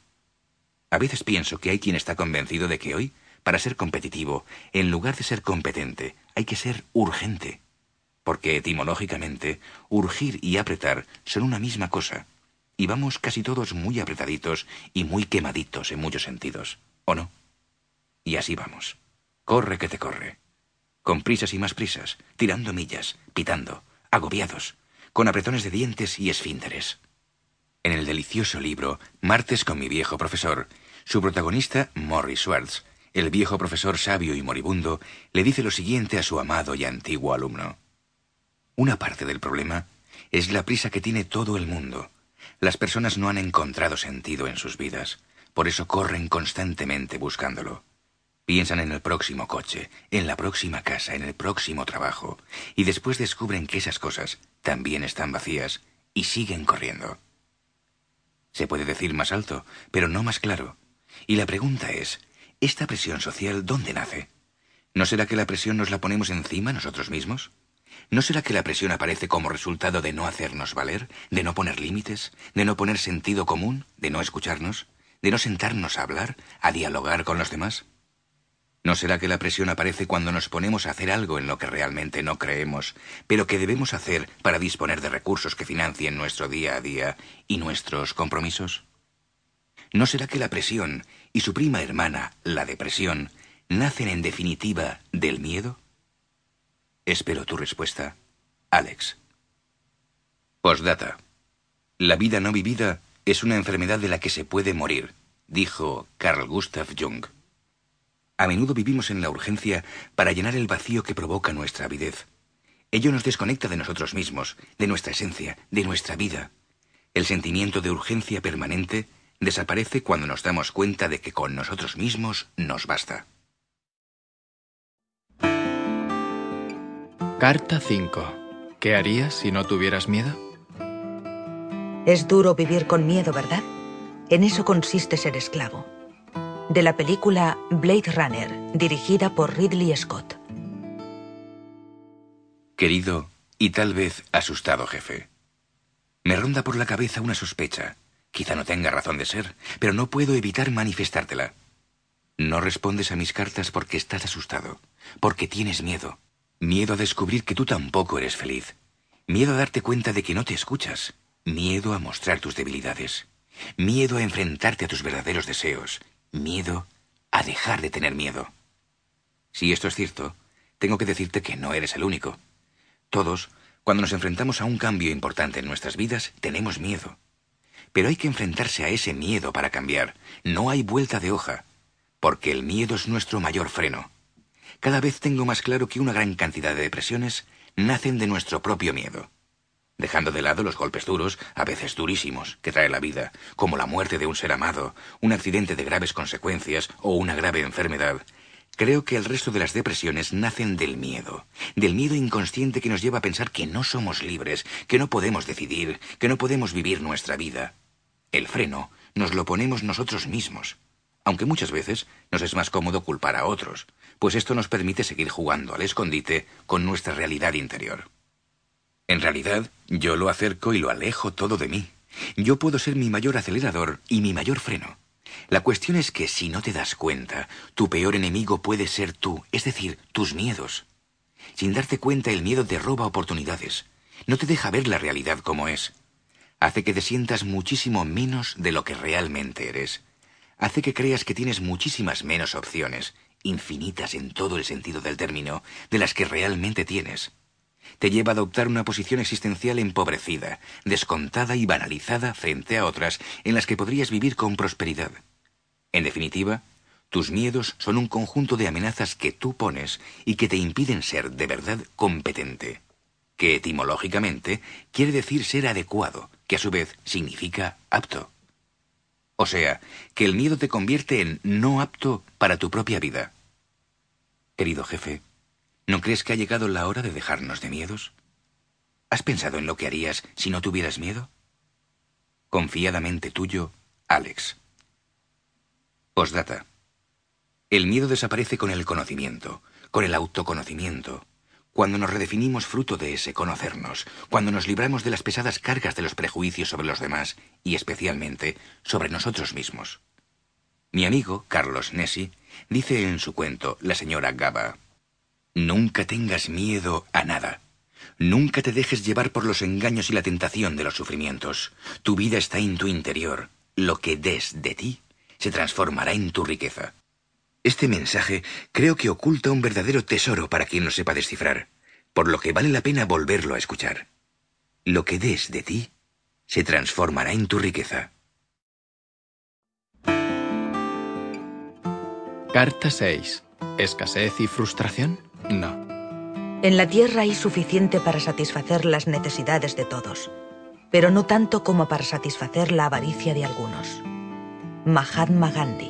A veces pienso que hay quien está convencido de que hoy, para ser competitivo, en lugar de ser competente, hay que ser urgente. Porque etimológicamente, urgir y apretar son una misma cosa. Y vamos casi todos muy apretaditos y muy quemaditos en muchos sentidos, ¿o no? Y así vamos. Corre que te corre. Con prisas y más prisas, tirando millas, pitando, agobiados, con apretones de dientes y esfínteres. En el delicioso libro Martes con mi viejo profesor, Su protagonista, Morris Schwartz, el viejo profesor sabio y moribundo, le dice lo siguiente a su amado y antiguo alumno. Una parte del problema es la prisa que tiene todo el mundo. Las personas no han encontrado sentido en sus vidas, por eso corren constantemente buscándolo. Piensan en el próximo coche, en la próxima casa, en el próximo trabajo, y después descubren que esas cosas también están vacías y siguen corriendo. Se puede decir más alto, pero no más claro. Y la pregunta es, ¿esta presión social dónde nace? ¿No será que la presión nos la ponemos encima nosotros mismos? ¿No será que la presión aparece como resultado de no hacernos valer, de no poner límites, de no poner sentido común, de no escucharnos, de no sentarnos a hablar, a dialogar con los demás? ¿No será que la presión aparece cuando nos ponemos a hacer algo en lo que realmente no creemos, pero que debemos hacer para disponer de recursos que financien nuestro día a día y nuestros compromisos? ¿No será que la presión y su prima hermana, la depresión, nacen en definitiva del miedo? Espero tu respuesta, Alex. Postdata. La vida no vivida es una enfermedad de la que se puede morir, dijo Carl Gustav Jung. A menudo vivimos en la urgencia para llenar el vacío que provoca nuestra avidez. Ello nos desconecta de nosotros mismos, de nuestra esencia, de nuestra vida. El sentimiento de urgencia permanente desaparece cuando nos damos cuenta de que con nosotros mismos nos basta. Carta cinco. ¿Qué harías si no tuvieras miedo? Es duro vivir con miedo, ¿verdad? En eso consiste ser esclavo. De la película Blade Runner, dirigida por Ridley Scott. Querido y tal vez asustado jefe, me ronda por la cabeza una sospecha. Quizá no tenga razón de ser, pero no puedo evitar manifestártela. No respondes a mis cartas porque estás asustado, porque tienes miedo. Miedo a descubrir que tú tampoco eres feliz. Miedo a darte cuenta de que no te escuchas. Miedo a mostrar tus debilidades. Miedo a enfrentarte a tus verdaderos deseos. Miedo a dejar de tener miedo. Si esto es cierto, tengo que decirte que no eres el único. Todos, cuando nos enfrentamos a un cambio importante en nuestras vidas, tenemos miedo. Pero hay que enfrentarse a ese miedo para cambiar. No hay vuelta de hoja, porque el miedo es nuestro mayor freno. Cada vez tengo más claro que una gran cantidad de depresiones nacen de nuestro propio miedo. Dejando de lado los golpes duros, a veces durísimos, que trae la vida, como la muerte de un ser amado, un accidente de graves consecuencias o una grave enfermedad, creo que el resto de las depresiones nacen del miedo, del miedo inconsciente que nos lleva a pensar que no somos libres, que no podemos decidir, que no podemos vivir nuestra vida. El freno nos lo ponemos nosotros mismos, aunque muchas veces nos es más cómodo culpar a otros, pues esto nos permite seguir jugando al escondite con nuestra realidad interior. En realidad, yo lo acerco y lo alejo todo de mí. Yo puedo ser mi mayor acelerador y mi mayor freno. La cuestión es que si no te das cuenta, tu peor enemigo puede ser tú, es decir, tus miedos. Sin darte cuenta, el miedo te roba oportunidades. No te deja ver la realidad como es. Hace que te sientas muchísimo menos de lo que realmente eres. Hace que creas que tienes muchísimas menos opciones, infinitas en todo el sentido del término, de las que realmente tienes. Te lleva a adoptar una posición existencial empobrecida, descontada y banalizada frente a otras en las que podrías vivir con prosperidad. En definitiva, tus miedos son un conjunto de amenazas que tú pones y que te impiden ser de verdad competente, que etimológicamente quiere decir ser adecuado, que a su vez significa apto. O sea, que el miedo te convierte en no apto para tu propia vida. Querido jefe, ¿no crees que ha llegado la hora de dejarnos de miedos? ¿Has pensado en lo que harías si no tuvieras miedo? Confiadamente tuyo, Alex. Postdata. El miedo desaparece con el conocimiento, con el autoconocimiento, cuando nos redefinimos fruto de ese conocernos, cuando nos libramos de las pesadas cargas de los prejuicios sobre los demás y especialmente sobre nosotros mismos. Mi amigo, Carlos Nessi, dice en su cuento La señora Gaba: nunca tengas miedo a nada. Nunca te dejes llevar por los engaños y la tentación de los sufrimientos. Tu vida está en tu interior. Lo que des de ti se transformará en tu riqueza. Este mensaje creo que oculta un verdadero tesoro para quien lo sepa descifrar, por lo que vale la pena volverlo a escuchar. Lo que des de ti se transformará en tu riqueza. Carta seis. ¿Escasez y frustración? No. En la tierra hay suficiente para satisfacer las necesidades de todos, pero no tanto como para satisfacer la avaricia de algunos. Mahatma Gandhi.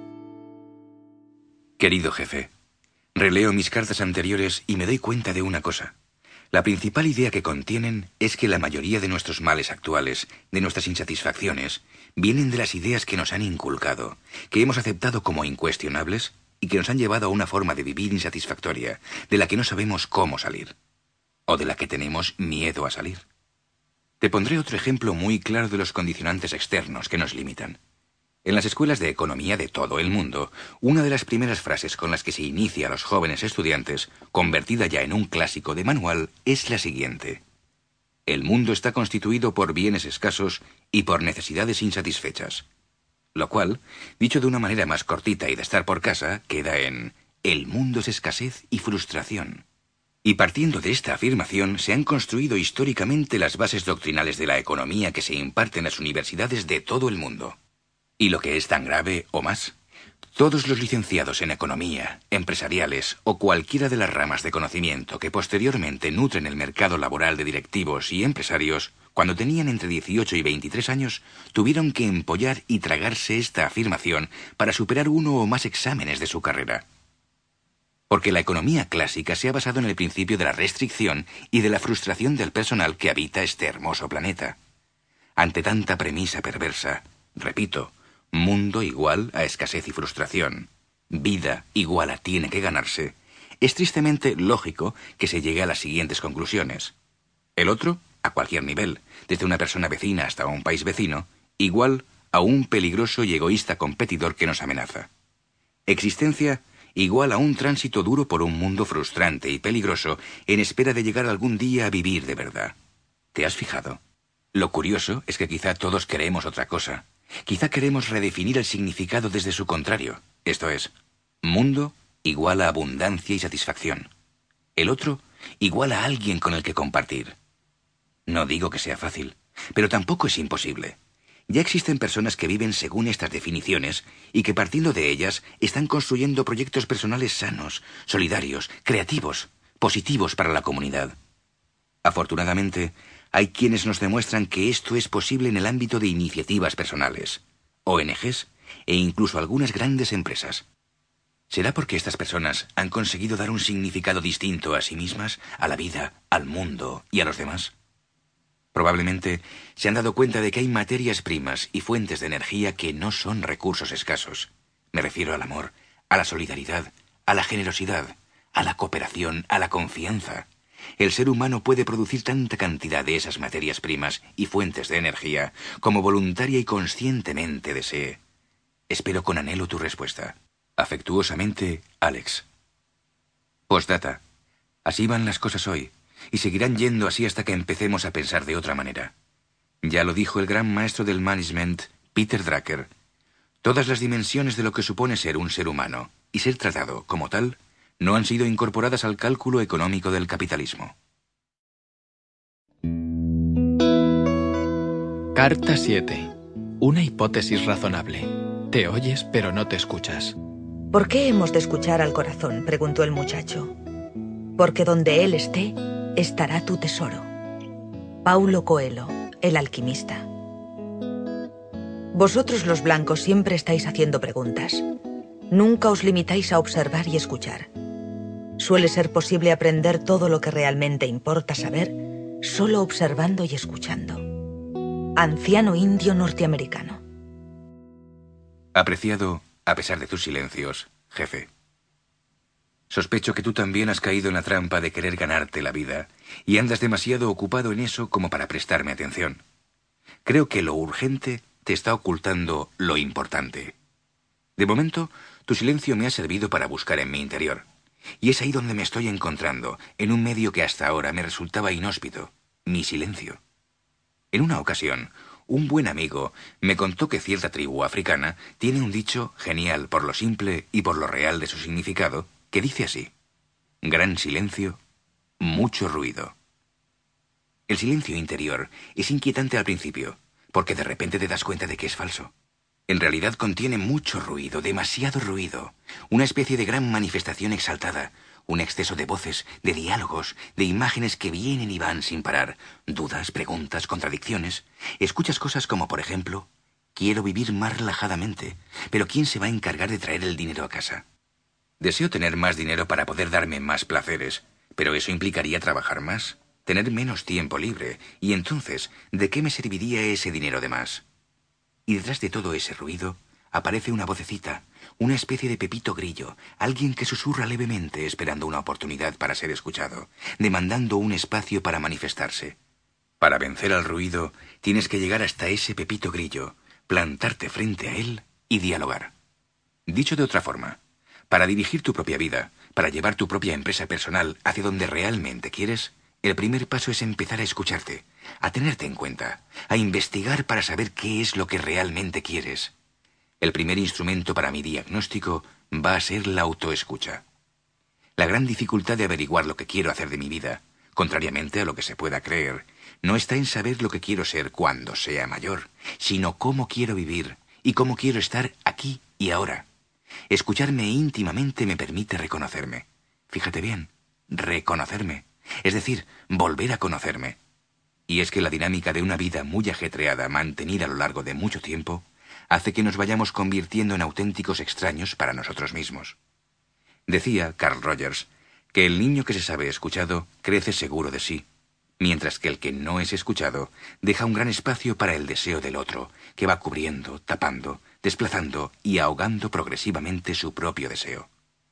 Querido jefe, releo mis cartas anteriores y me doy cuenta de una cosa. La principal idea que contienen es que la mayoría de nuestros males actuales, de nuestras insatisfacciones, vienen de las ideas que nos han inculcado, que hemos aceptado como incuestionables y que nos han llevado a una forma de vivir insatisfactoria, de la que no sabemos cómo salir, o de la que tenemos miedo a salir. Te pondré otro ejemplo muy claro de los condicionantes externos que nos limitan. En las escuelas de economía de todo el mundo, una de las primeras frases con las que se inicia a los jóvenes estudiantes, convertida ya en un clásico de manual, es la siguiente. El mundo está constituido por bienes escasos y por necesidades insatisfechas. Lo cual, dicho de una manera más cortita y de estar por casa, queda en el mundo es escasez y frustración. Y partiendo de esta afirmación, se han construido históricamente las bases doctrinales de la economía que se imparten en las universidades de todo el mundo. Y lo que es tan grave, o más, todos los licenciados en economía, empresariales o cualquiera de las ramas de conocimiento que posteriormente nutren el mercado laboral de directivos y empresarios, cuando tenían entre dieciocho y veintitrés años, tuvieron que empollar y tragarse esta afirmación para superar uno o más exámenes de su carrera. Porque la economía clásica se ha basado en el principio de la restricción y de la frustración del personal que habita este hermoso planeta. Ante tanta premisa perversa, repito, mundo igual a escasez y frustración, vida igual a tiene que ganarse, es tristemente lógico que se llegue a las siguientes conclusiones. El otro, a cualquier nivel, desde una persona vecina hasta un país vecino, igual a un peligroso y egoísta competidor que nos amenaza. Existencia igual a un tránsito duro por un mundo frustrante y peligroso en espera de llegar algún día a vivir de verdad. ¿Te has fijado? Lo curioso es que quizá todos queremos otra cosa. Quizá queremos redefinir el significado desde su contrario, esto es, mundo igual a abundancia y satisfacción. El otro igual a alguien con el que compartir. No digo que sea fácil, pero tampoco es imposible. Ya existen personas que viven según estas definiciones y que partiendo de ellas están construyendo proyectos personales sanos, solidarios, creativos, positivos para la comunidad. Afortunadamente, hay quienes nos demuestran que esto es posible en el ámbito de iniciativas personales, O N Ges e incluso algunas grandes empresas. ¿Será porque estas personas han conseguido dar un significado distinto a sí mismas, a la vida, al mundo y a los demás? Probablemente se han dado cuenta de que hay materias primas y fuentes de energía que no son recursos escasos. Me refiero al amor, a la solidaridad, a la generosidad, a la cooperación, a la confianza. El ser humano puede producir tanta cantidad de esas materias primas y fuentes de energía como voluntaria y conscientemente desee. Espero con anhelo tu respuesta. Afectuosamente, Alex. Postdata. Así van las cosas hoy, y seguirán yendo así hasta que empecemos a pensar de otra manera. Ya lo dijo el gran maestro del management, Peter Drucker. Todas las dimensiones de lo que supone ser un ser humano, y ser tratado como tal, no han sido incorporadas al cálculo económico del capitalismo. Carta siete. Una hipótesis razonable. Te oyes, pero no te escuchas. ¿Por qué hemos de escuchar al corazón?, preguntó el muchacho. Porque donde él esté, estará tu tesoro. Paulo Coelho, el alquimista. Vosotros los blancos siempre estáis haciendo preguntas. Nunca os limitáis a observar y escuchar. Suele ser posible aprender todo lo que realmente importa saber solo observando y escuchando. Anciano indio norteamericano. Apreciado, a pesar de tus silencios, jefe. Sospecho que tú también has caído en la trampa de querer ganarte la vida y andas demasiado ocupado en eso como para prestarme atención. Creo que lo urgente te está ocultando lo importante. De momento, tu silencio me ha servido para buscar en mi interior. Y es ahí donde me estoy encontrando, en un medio que hasta ahora me resultaba inhóspito, mi silencio. En una ocasión, un buen amigo me contó que cierta tribu africana tiene un dicho genial por lo simple y por lo real de su significado, que dice así: gran silencio, mucho ruido. El silencio interior es inquietante al principio, porque de repente te das cuenta de que es falso. En realidad contiene mucho ruido, demasiado ruido, una especie de gran manifestación exaltada, un exceso de voces, de diálogos, de imágenes que vienen y van sin parar, dudas, preguntas, contradicciones. Escuchas cosas como, por ejemplo, quiero vivir más relajadamente, pero ¿quién se va a encargar de traer el dinero a casa? Deseo tener más dinero para poder darme más placeres, pero eso implicaría trabajar más, tener menos tiempo libre, y entonces, ¿de qué me serviría ese dinero de más? Y detrás de todo ese ruido aparece una vocecita, una especie de Pepito Grillo, alguien que susurra levemente esperando una oportunidad para ser escuchado, demandando un espacio para manifestarse. Para vencer al ruido, tienes que llegar hasta ese Pepito Grillo, plantarte frente a él y dialogar. Dicho de otra forma, para dirigir tu propia vida, para llevar tu propia empresa personal hacia donde realmente quieres, el primer paso es empezar a escucharte, a tenerte en cuenta, a investigar para saber qué es lo que realmente quieres. El primer instrumento para mi diagnóstico va a ser la autoescucha. La gran dificultad de averiguar lo que quiero hacer de mi vida, contrariamente a lo que se pueda creer, no está en saber lo que quiero ser cuando sea mayor, sino cómo quiero vivir y cómo quiero estar aquí y ahora. Escucharme íntimamente me permite reconocerme. Fíjate bien, reconocerme. Es decir, volver a conocerme. Y es que la dinámica de una vida muy ajetreada, mantenida a lo largo de mucho tiempo, hace que nos vayamos convirtiendo en auténticos extraños para nosotros mismos. Decía Carl Rogers que el niño que se sabe escuchado crece seguro de sí, mientras que el que no es escuchado deja un gran espacio para el deseo del otro, que va cubriendo, tapando, desplazando y ahogando progresivamente su propio deseo.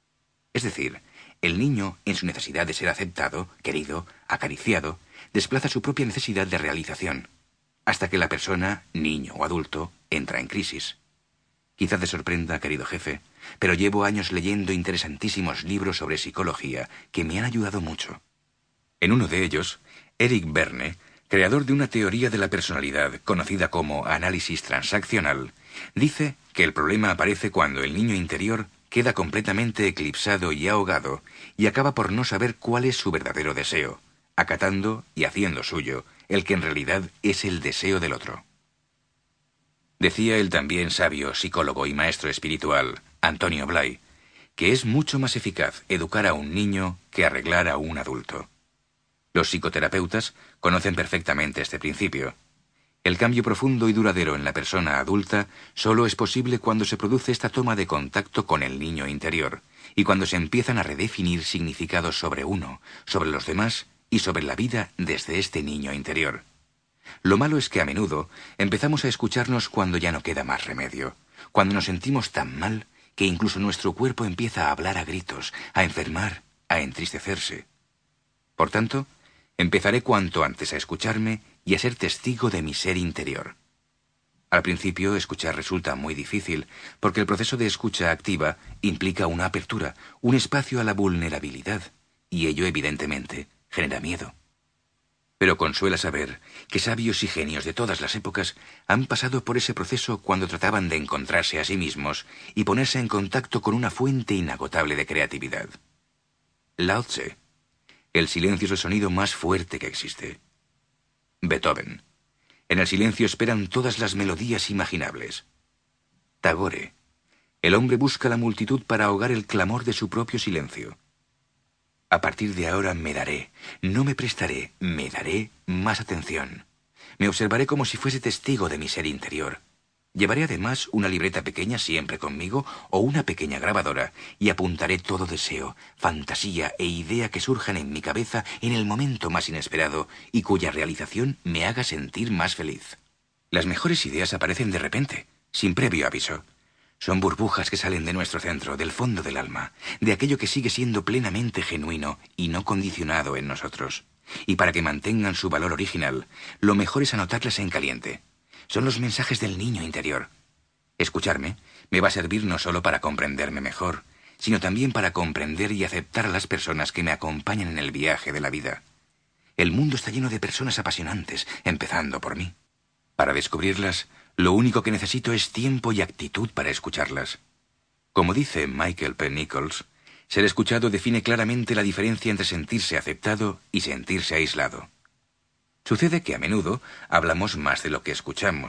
Es decir, el niño, en su necesidad de ser aceptado, querido, acariciado, desplaza su propia necesidad de realización, hasta que la persona, niño o adulto, entra en crisis. Quizá te sorprenda, querido jefe, pero llevo años leyendo interesantísimos libros sobre psicología que me han ayudado mucho. En uno de ellos, Eric Berne, creador de una teoría de la personalidad conocida como análisis transaccional, dice que el problema aparece cuando el niño interior queda completamente eclipsado y ahogado y acaba por no saber cuál es su verdadero deseo, acatando y haciendo suyo el que en realidad es el deseo del otro. Decía el también sabio psicólogo y maestro espiritual, Antonio Blay, que es mucho más eficaz educar a un niño que arreglar a un adulto. Los psicoterapeutas conocen perfectamente este principio. El cambio profundo y duradero en la persona adulta solo es posible cuando se produce esta toma de contacto con el niño interior y cuando se empiezan a redefinir significados sobre uno, sobre los demás y sobre la vida desde este niño interior. Lo malo es que a menudo empezamos a escucharnos cuando ya no queda más remedio, cuando nos sentimos tan mal que incluso nuestro cuerpo empieza a hablar a gritos, a enfermar, a entristecerse. Por tanto, empezaré cuanto antes a escucharme y a ser testigo de mi ser interior. Al principio, escuchar resulta muy difícil, porque el proceso de escucha activa implica una apertura, un espacio a la vulnerabilidad, y ello, evidentemente, genera miedo. Pero consuela saber que sabios y genios de todas las épocas han pasado por ese proceso cuando trataban de encontrarse a sí mismos y ponerse en contacto con una fuente inagotable de creatividad. Lao Tse. El silencio es el sonido más fuerte que existe. Beethoven. En el silencio esperan todas las melodías imaginables. Tagore. El hombre busca la multitud para ahogar el clamor de su propio silencio. A partir de ahora me daré, no me prestaré, me daré más atención. Me observaré como si fuese testigo de mi ser interior. Llevaré además una libreta pequeña siempre conmigo o una pequeña grabadora y apuntaré todo deseo, fantasía e idea que surjan en mi cabeza en el momento más inesperado y cuya realización me haga sentir más feliz. Las mejores ideas aparecen de repente, sin previo aviso. Son burbujas que salen de nuestro centro, del fondo del alma, de aquello que sigue siendo plenamente genuino y no condicionado en nosotros. Y para que mantengan su valor original, lo mejor es anotarlas en caliente. Son los mensajes del niño interior. Escucharme me va a servir no solo para comprenderme mejor, sino también para comprender y aceptar a las personas que me acompañan en el viaje de la vida. El mundo está lleno de personas apasionantes, empezando por mí. Para descubrirlas, lo único que necesito es tiempo y actitud para escucharlas. Como dice Michael P. Nichols, ser escuchado define claramente la diferencia entre sentirse aceptado y sentirse aislado. Sucede que a menudo hablamos más de lo que escuchamos,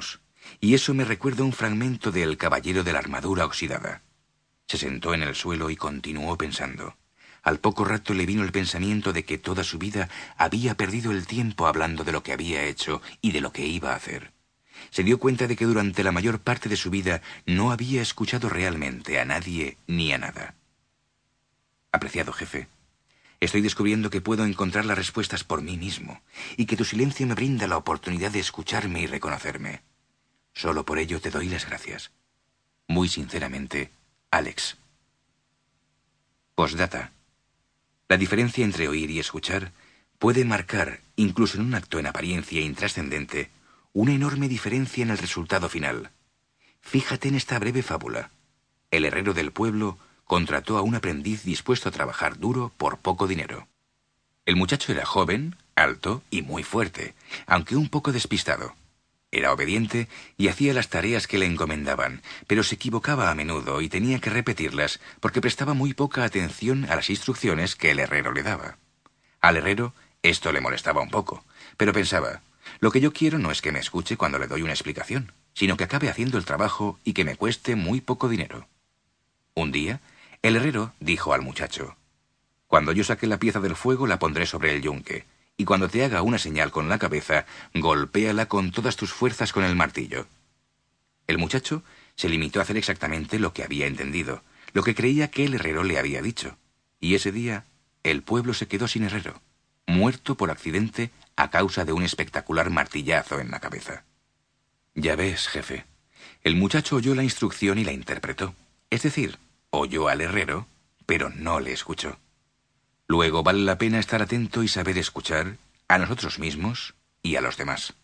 y eso me recuerda un fragmento de El caballero de la armadura oxidada. Se sentó en el suelo y continuó pensando. Al poco rato le vino el pensamiento de que toda su vida había perdido el tiempo hablando de lo que había hecho y de lo que iba a hacer. Se dio cuenta de que durante la mayor parte de su vida no había escuchado realmente a nadie ni a nada. Apreciado jefe, estoy descubriendo que puedo encontrar las respuestas por mí mismo y que tu silencio me brinda la oportunidad de escucharme y reconocerme. Solo por ello te doy las gracias. Muy sinceramente, Alex. Postdata. La diferencia entre oír y escuchar puede marcar, incluso en un acto en apariencia intrascendente, una enorme diferencia en el resultado final. Fíjate en esta breve fábula. El herrero del pueblo contrató a un aprendiz dispuesto a trabajar duro por poco dinero. El muchacho era joven, alto y muy fuerte, aunque un poco despistado. Era obediente y hacía las tareas que le encomendaban, pero se equivocaba a menudo y tenía que repetirlas porque prestaba muy poca atención a las instrucciones que el herrero le daba. Al herrero esto le molestaba un poco, pero pensaba, lo que yo quiero no es que me escuche cuando le doy una explicación, sino que acabe haciendo el trabajo y que me cueste muy poco dinero. Un día, el herrero dijo al muchacho, «Cuando yo saque la pieza del fuego la pondré sobre el yunque, y cuando te haga una señal con la cabeza, golpéala con todas tus fuerzas con el martillo». El muchacho se limitó a hacer exactamente lo que había entendido, lo que creía que el herrero le había dicho, y ese día el pueblo se quedó sin herrero, muerto por accidente a causa de un espectacular martillazo en la cabeza. Ya ves, jefe, el muchacho oyó la instrucción y la interpretó, es decir, oyó al herrero, pero no le escuchó. Luego vale la pena estar atento y saber escuchar a nosotros mismos y a los demás.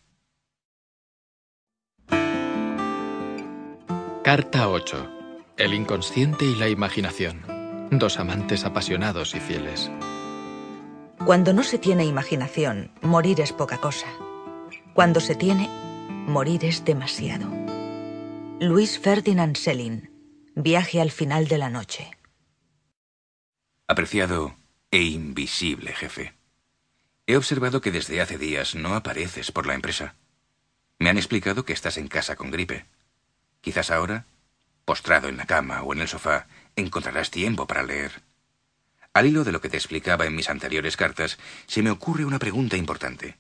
Carta ocho. El inconsciente y la imaginación. Dos amantes apasionados y fieles. Cuando no se tiene imaginación, morir es poca cosa. Cuando se tiene, morir es demasiado. Louis Ferdinand Selin. Viaje al final de la noche. Apreciado e invisible jefe, he observado que desde hace días no apareces por la empresa. Me han explicado que estás en casa con gripe. Quizás ahora, postrado en la cama o en el sofá, encontrarás tiempo para leer. Al hilo de lo que te explicaba en mis anteriores cartas, se me ocurre una pregunta importante.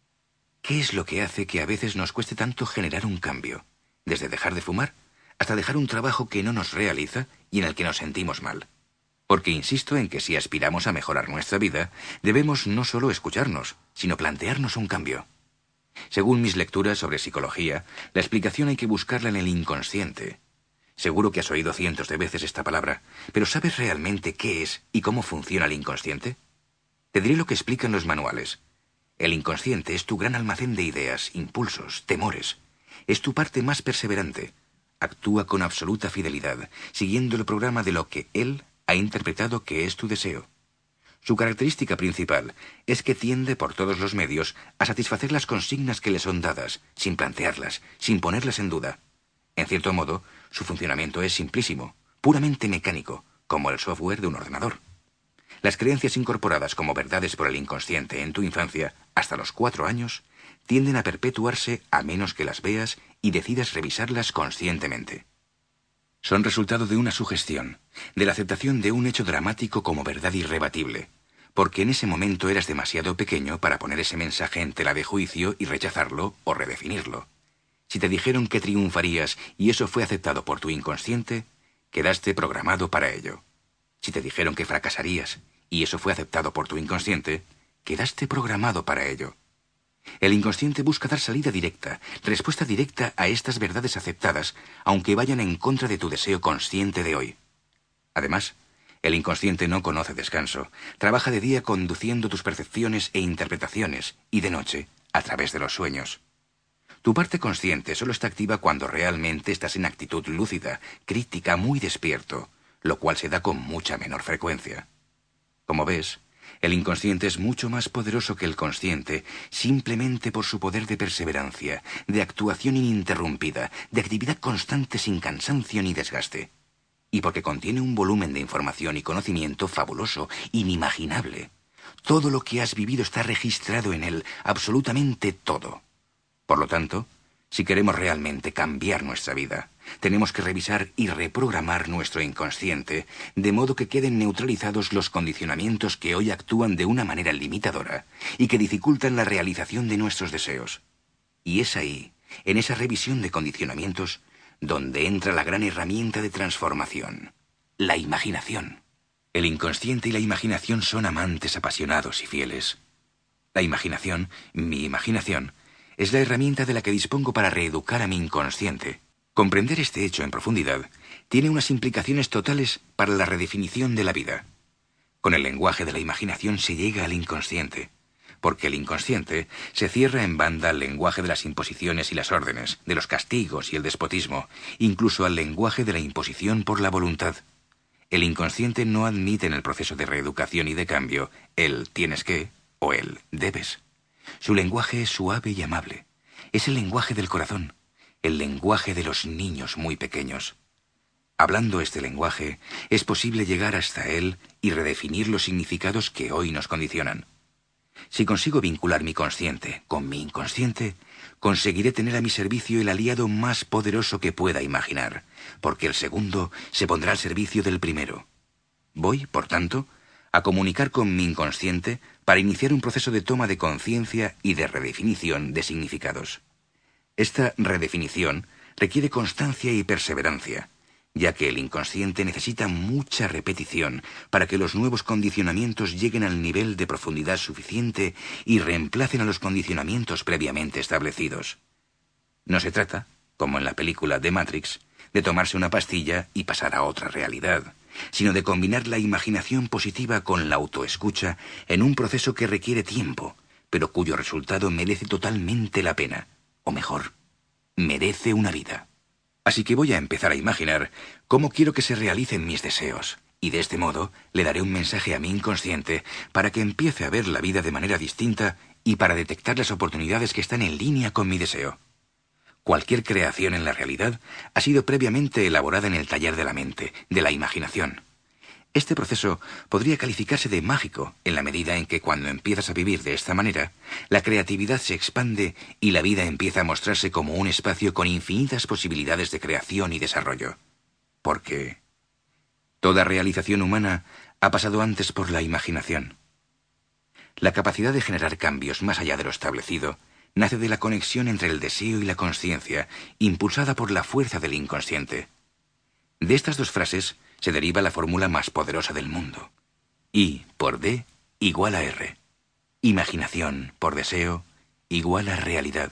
¿Qué es lo que hace que a veces nos cueste tanto generar un cambio? Desde dejar de fumar hasta dejar un trabajo que no nos realiza y en el que nos sentimos mal. Porque insisto en que si aspiramos a mejorar nuestra vida, debemos no solo escucharnos, sino plantearnos un cambio. Según mis lecturas sobre psicología, la explicación hay que buscarla en el inconsciente. Seguro que has oído cientos de veces esta palabra, pero ¿sabes realmente qué es y cómo funciona el inconsciente? Te diré lo que explican los manuales. El inconsciente es tu gran almacén de ideas, impulsos, temores. Es tu parte más perseverante. Actúa con absoluta fidelidad, siguiendo el programa de lo que él ha interpretado que es tu deseo. Su característica principal es que tiende por todos los medios a satisfacer las consignas que le son dadas, sin plantearlas, sin ponerlas en duda. En cierto modo, su funcionamiento es simplísimo, puramente mecánico, como el software de un ordenador. Las creencias incorporadas como verdades por el inconsciente en tu infancia, hasta los cuatro años, tienden a perpetuarse a menos que las veas y decidas revisarlas conscientemente. Son resultado de una sugestión, de la aceptación de un hecho dramático como verdad irrebatible, porque en ese momento eras demasiado pequeño para poner ese mensaje en tela de juicio y rechazarlo o redefinirlo. Si te dijeron que triunfarías y eso fue aceptado por tu inconsciente, quedaste programado para ello. Si te dijeron que fracasarías y eso fue aceptado por tu inconsciente, quedaste programado para ello. El inconsciente busca dar salida directa, respuesta directa a estas verdades aceptadas, aunque vayan en contra de tu deseo consciente de hoy. Además, el inconsciente no conoce descanso, trabaja de día conduciendo tus percepciones e interpretaciones, y de noche, a través de los sueños. Tu parte consciente solo está activa cuando realmente estás en actitud lúcida, crítica, muy despierto, lo cual se da con mucha menor frecuencia. Como ves, el inconsciente es mucho más poderoso que el consciente, simplemente por su poder de perseverancia, de actuación ininterrumpida, de actividad constante sin cansancio ni desgaste. Y porque contiene un volumen de información y conocimiento fabuloso, inimaginable. Todo lo que has vivido está registrado en él, absolutamente todo. Por lo tanto, Si queremos realmente cambiar nuestra vida, tenemos que revisar y reprogramar nuestro inconsciente, de modo que queden neutralizados los condicionamientos que hoy actúan de una manera limitadora y que dificultan la realización de nuestros deseos. Y es ahí, en esa revisión de condicionamientos, donde entra la gran herramienta de transformación, la imaginación. El inconsciente y la imaginación son amantes apasionados y fieles. La imaginación, mi imaginación, es la herramienta de la que dispongo para reeducar a mi inconsciente. Comprender este hecho en profundidad tiene unas implicaciones totales para la redefinición de la vida. Con el lenguaje de la imaginación se llega al inconsciente, porque el inconsciente se cierra en banda al lenguaje de las imposiciones y las órdenes, de los castigos y el despotismo, incluso al lenguaje de la imposición por la voluntad. El inconsciente no admite en el proceso de reeducación y de cambio el tienes que o el debes. Su lenguaje es suave y amable. Es el lenguaje del corazón, el lenguaje de los niños muy pequeños. Hablando este lenguaje, es posible llegar hasta él y redefinir los significados que hoy nos condicionan. Si consigo vincular mi consciente con mi inconsciente, conseguiré tener a mi servicio el aliado más poderoso que pueda imaginar, porque el segundo se pondrá al servicio del primero. Voy, por tanto, a comunicar con mi inconsciente para iniciar un proceso de toma de conciencia y de redefinición de significados. Esta redefinición requiere constancia y perseverancia, ya que el inconsciente necesita mucha repetición para que los nuevos condicionamientos lleguen al nivel de profundidad suficiente y reemplacen a los condicionamientos previamente establecidos. No se trata, como en la película The Matrix, de tomarse una pastilla y pasar a otra realidad, sino de combinar la imaginación positiva con la autoescucha en un proceso que requiere tiempo, pero cuyo resultado merece totalmente la pena, o mejor, merece una vida. Así que voy a empezar a imaginar cómo quiero que se realicen mis deseos, y de este modo le daré un mensaje a mi inconsciente para que empiece a ver la vida de manera distinta y para detectar las oportunidades que están en línea con mi deseo. Cualquier creación en la realidad ha sido previamente elaborada en el taller de la mente, de la imaginación. Este proceso podría calificarse de mágico en la medida en que cuando empiezas a vivir de esta manera, la creatividad se expande y la vida empieza a mostrarse como un espacio con infinitas posibilidades de creación y desarrollo. Porque toda realización humana ha pasado antes por la imaginación. La capacidad de generar cambios más allá de lo establecido nace de la conexión entre el deseo y la consciencia, impulsada por la fuerza del inconsciente. De estas dos frases se deriva la fórmula más poderosa del mundo. I por D igual a R. Imaginación por deseo igual a realidad.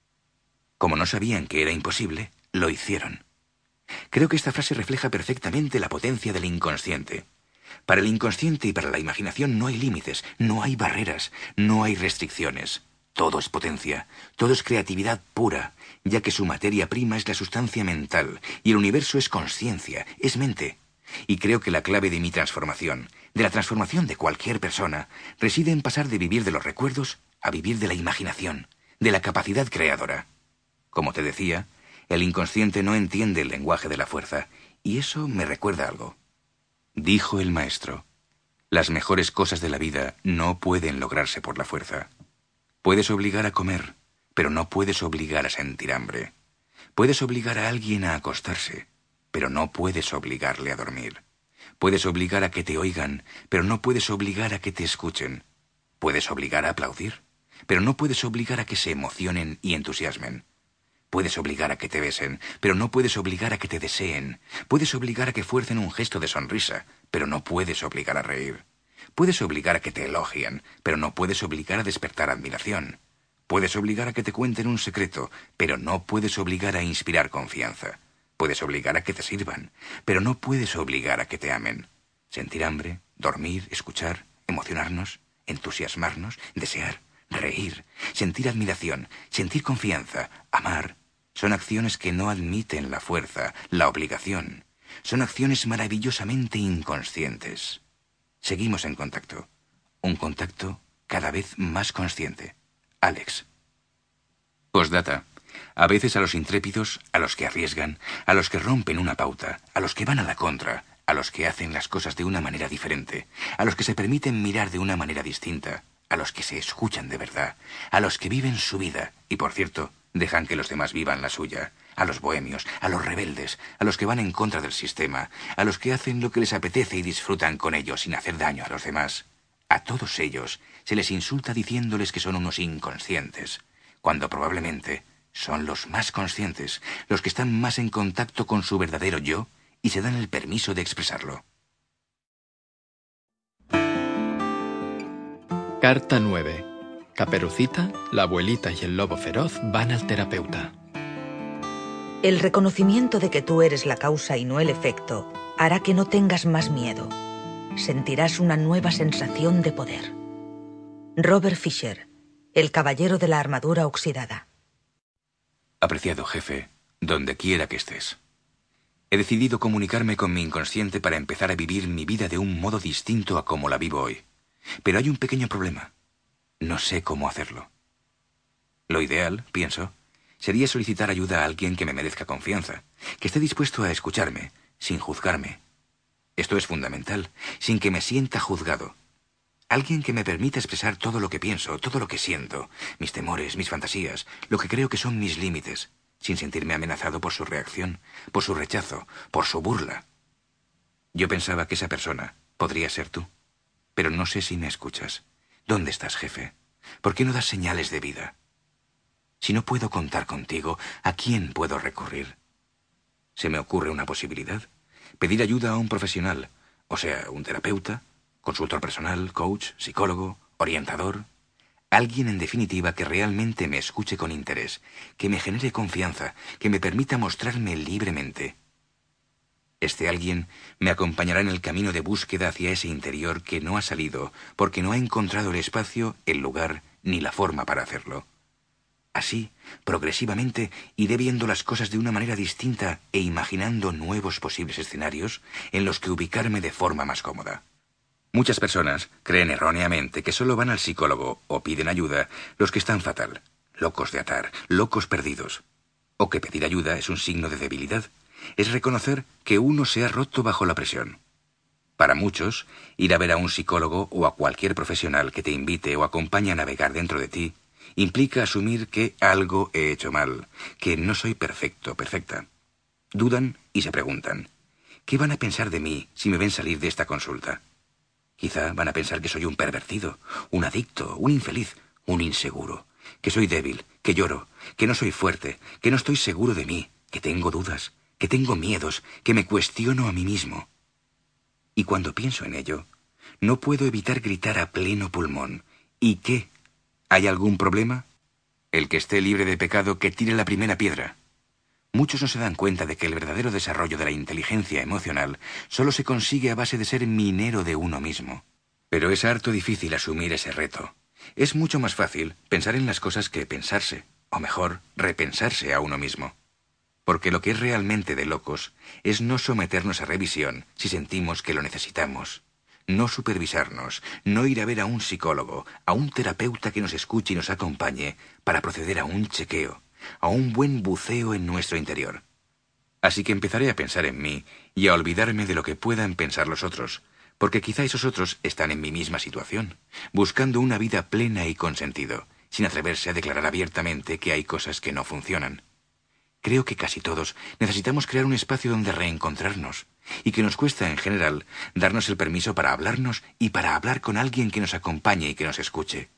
Como no sabían que era imposible, lo hicieron. Creo que esta frase refleja perfectamente la potencia del inconsciente. Para el inconsciente y para la imaginación no hay límites, no hay barreras, no hay restricciones. Todo es potencia, todo es creatividad pura, ya que su materia prima es la sustancia mental y el universo es consciencia, es mente. Y creo que la clave de mi transformación, de la transformación de cualquier persona, reside en pasar de vivir de los recuerdos a vivir de la imaginación, de la capacidad creadora. Como te decía, el inconsciente no entiende el lenguaje de la fuerza, y eso me recuerda algo. Dijo el maestro, las mejores cosas de la vida no pueden lograrse por la fuerza. Puedes obligar a comer, pero no puedes obligar a sentir hambre. Puedes obligar a alguien a acostarse, pero no puedes obligarle a dormir. Puedes obligar a que te oigan, pero no puedes obligar a que te escuchen. Puedes obligar a aplaudir, pero no puedes obligar a que se emocionen y entusiasmen. Puedes obligar a que te besen, pero no puedes obligar a que te deseen. Puedes obligar a que fuercen un gesto de sonrisa, pero no puedes obligar a reír. Puedes obligar a que te elogien, pero no puedes obligar a despertar admiración. Puedes obligar a que te cuenten un secreto, pero no puedes obligar a inspirar confianza. Puedes obligar a que te sirvan, pero no puedes obligar a que te amen. Sentir hambre, dormir, escuchar, emocionarnos, entusiasmarnos, desear, reír, sentir admiración, sentir confianza, amar, son acciones que no admiten la fuerza, la obligación. Son acciones maravillosamente inconscientes. Seguimos en contacto. Un contacto cada vez más consciente. Alex. Postdata. A veces a los intrépidos, a los que arriesgan, a los que rompen una pauta, a los que van a la contra, a los que hacen las cosas de una manera diferente, a los que se permiten mirar de una manera distinta, a los que se escuchan de verdad, a los que viven su vida y, por cierto, dejan que los demás vivan la suya, a los bohemios, a los rebeldes, a los que van en contra del sistema, a los que hacen lo que les apetece y disfrutan con ello sin hacer daño a los demás. A todos ellos se les insulta diciéndoles que son unos inconscientes, cuando probablemente son los más conscientes, los que están más en contacto con su verdadero yo y se dan el permiso de expresarlo. Carta nueve. Caperucita, la abuelita y el lobo feroz van al terapeuta. El reconocimiento de que tú eres la causa y no el efecto hará que no tengas más miedo. Sentirás una nueva sensación de poder. Robert Fisher, el caballero de la armadura oxidada. Apreciado jefe, donde quiera que estés. He decidido comunicarme con mi inconsciente para empezar a vivir mi vida de un modo distinto a como la vivo hoy. Pero hay un pequeño problema. No sé cómo hacerlo. Lo ideal, pienso, sería solicitar ayuda a alguien que me merezca confianza, que esté dispuesto a escucharme, sin juzgarme. Esto es fundamental, sin que me sienta juzgado. Alguien que me permita expresar todo lo que pienso, todo lo que siento, mis temores, mis fantasías, lo que creo que son mis límites, sin sentirme amenazado por su reacción, por su rechazo, por su burla. Yo pensaba que esa persona podría ser tú, pero no sé si me escuchas. ¿Dónde estás, jefe? ¿Por qué no das señales de vida? Si no puedo contar contigo, ¿a quién puedo recurrir? Se me ocurre una posibilidad. Pedir ayuda a un profesional, o sea, un terapeuta, consultor personal, coach, psicólogo, orientador. Alguien, en definitiva, que realmente me escuche con interés, que me genere confianza, que me permita mostrarme libremente. Este alguien me acompañará en el camino de búsqueda hacia ese interior que no ha salido porque no ha encontrado el espacio, el lugar ni la forma para hacerlo. Así, progresivamente, iré viendo las cosas de una manera distinta e imaginando nuevos posibles escenarios en los que ubicarme de forma más cómoda. Muchas personas creen erróneamente que solo van al psicólogo o piden ayuda los que están fatal, locos de atar, locos perdidos, o que pedir ayuda es un signo de debilidad. Es reconocer que uno se ha roto bajo la presión. Para muchos, ir a ver a un psicólogo o a cualquier profesional que te invite o acompañe a navegar dentro de ti implica asumir que algo he hecho mal, que no soy perfecto, perfecta. Dudan y se preguntan, ¿qué van a pensar de mí si me ven salir de esta consulta? Quizá van a pensar que soy un pervertido, un adicto, un infeliz, un inseguro, que soy débil, que lloro, que no soy fuerte, que no estoy seguro de mí, que tengo dudas, que tengo miedos, que me cuestiono a mí mismo. Y cuando pienso en ello, no puedo evitar gritar a pleno pulmón. ¿Y qué? ¿Hay algún problema? El que esté libre de pecado, que tire la primera piedra. Muchos no se dan cuenta de que el verdadero desarrollo de la inteligencia emocional solo se consigue a base de ser minero de uno mismo. Pero es harto difícil asumir ese reto. Es mucho más fácil pensar en las cosas que pensarse, o mejor, repensarse a uno mismo. Porque lo que es realmente de locos es no someternos a revisión si sentimos que lo necesitamos, no supervisarnos, no ir a ver a un psicólogo, a un terapeuta que nos escuche y nos acompañe para proceder a un chequeo, a un buen buceo en nuestro interior. Así que empezaré a pensar en mí y a olvidarme de lo que puedan pensar los otros, porque quizá esos otros están en mi misma situación, buscando una vida plena y con sentido, sin atreverse a declarar abiertamente que hay cosas que no funcionan. Creo que casi todos necesitamos crear un espacio donde reencontrarnos, y que nos cuesta, en general, darnos el permiso para hablarnos y para hablar con alguien que nos acompañe y que nos escuche.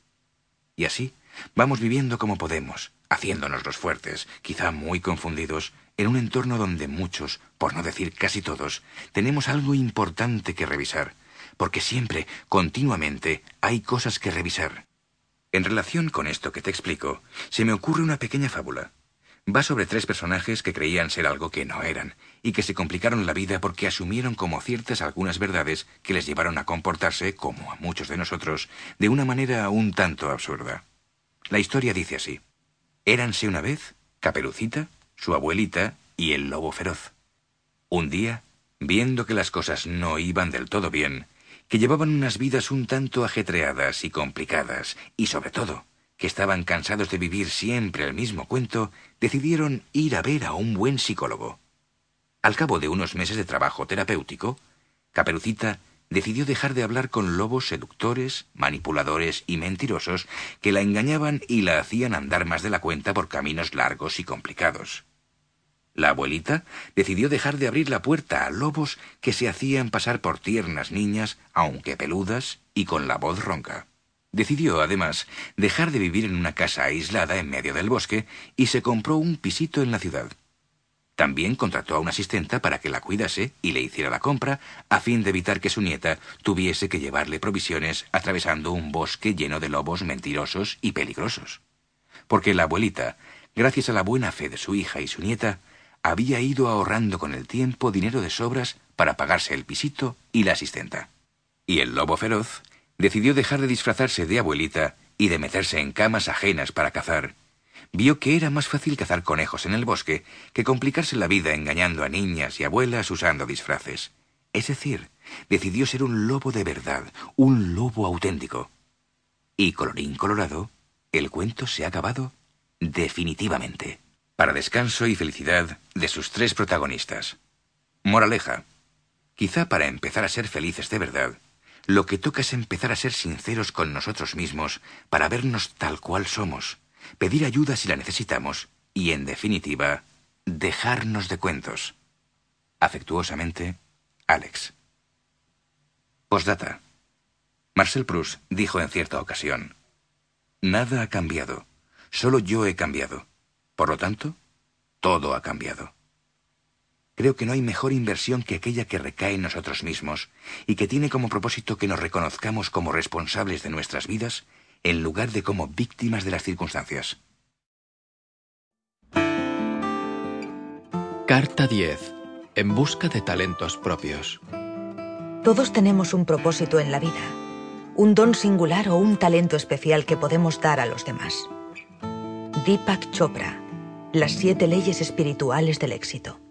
Y así, vamos viviendo como podemos, haciéndonos los fuertes, quizá muy confundidos, en un entorno donde muchos, por no decir casi todos, tenemos algo importante que revisar, porque siempre, continuamente, hay cosas que revisar. En relación con esto que te explico, se me ocurre una pequeña fábula. Va sobre tres personajes que creían ser algo que no eran, y que se complicaron la vida porque asumieron como ciertas algunas verdades que les llevaron a comportarse, como a muchos de nosotros, de una manera un tanto absurda. La historia dice así. Éranse una vez Caperucita, su abuelita y el lobo feroz. Un día, viendo que las cosas no iban del todo bien, que llevaban unas vidas un tanto ajetreadas y complicadas, y sobre todo, que estaban cansados de vivir siempre el mismo cuento, decidieron ir a ver a un buen psicólogo. Al cabo de unos meses de trabajo terapéutico, Caperucita decidió dejar de hablar con lobos seductores, manipuladores y mentirosos que la engañaban y la hacían andar más de la cuenta por caminos largos y complicados. La abuelita decidió dejar de abrir la puerta a lobos que se hacían pasar por tiernas niñas, aunque peludas y con la voz ronca. Decidió, además, dejar de vivir en una casa aislada en medio del bosque y se compró un pisito en la ciudad. También contrató a una asistenta para que la cuidase y le hiciera la compra, a fin de evitar que su nieta tuviese que llevarle provisiones atravesando un bosque lleno de lobos mentirosos y peligrosos. Porque la abuelita, gracias a la buena fe de su hija y su nieta, había ido ahorrando con el tiempo dinero de sobras para pagarse el pisito y la asistenta. Y el lobo feroz decidió dejar de disfrazarse de abuelita y de meterse en camas ajenas para cazar. Vio que era más fácil cazar conejos en el bosque que complicarse la vida engañando a niñas y abuelas usando disfraces. Es decir, decidió ser un lobo de verdad, un lobo auténtico. Y colorín colorado, el cuento se ha acabado definitivamente. Para descanso y felicidad de sus tres protagonistas. Moraleja. Quizá para empezar a ser felices de verdad, lo que toca es empezar a ser sinceros con nosotros mismos para vernos tal cual somos, pedir ayuda si la necesitamos y, en definitiva, dejarnos de cuentos. Afectuosamente, Alex. Postdata. Marcel Proust dijo en cierta ocasión: «Nada ha cambiado, solo yo he cambiado. Por lo tanto, todo ha cambiado». Creo que no hay mejor inversión que aquella que recae en nosotros mismos y que tiene como propósito que nos reconozcamos como responsables de nuestras vidas en lugar de como víctimas de las circunstancias. Carta diez. En busca de talentos propios. Todos tenemos un propósito en la vida, un don singular o un talento especial que podemos dar a los demás. Deepak Chopra. Las siete leyes espirituales del éxito.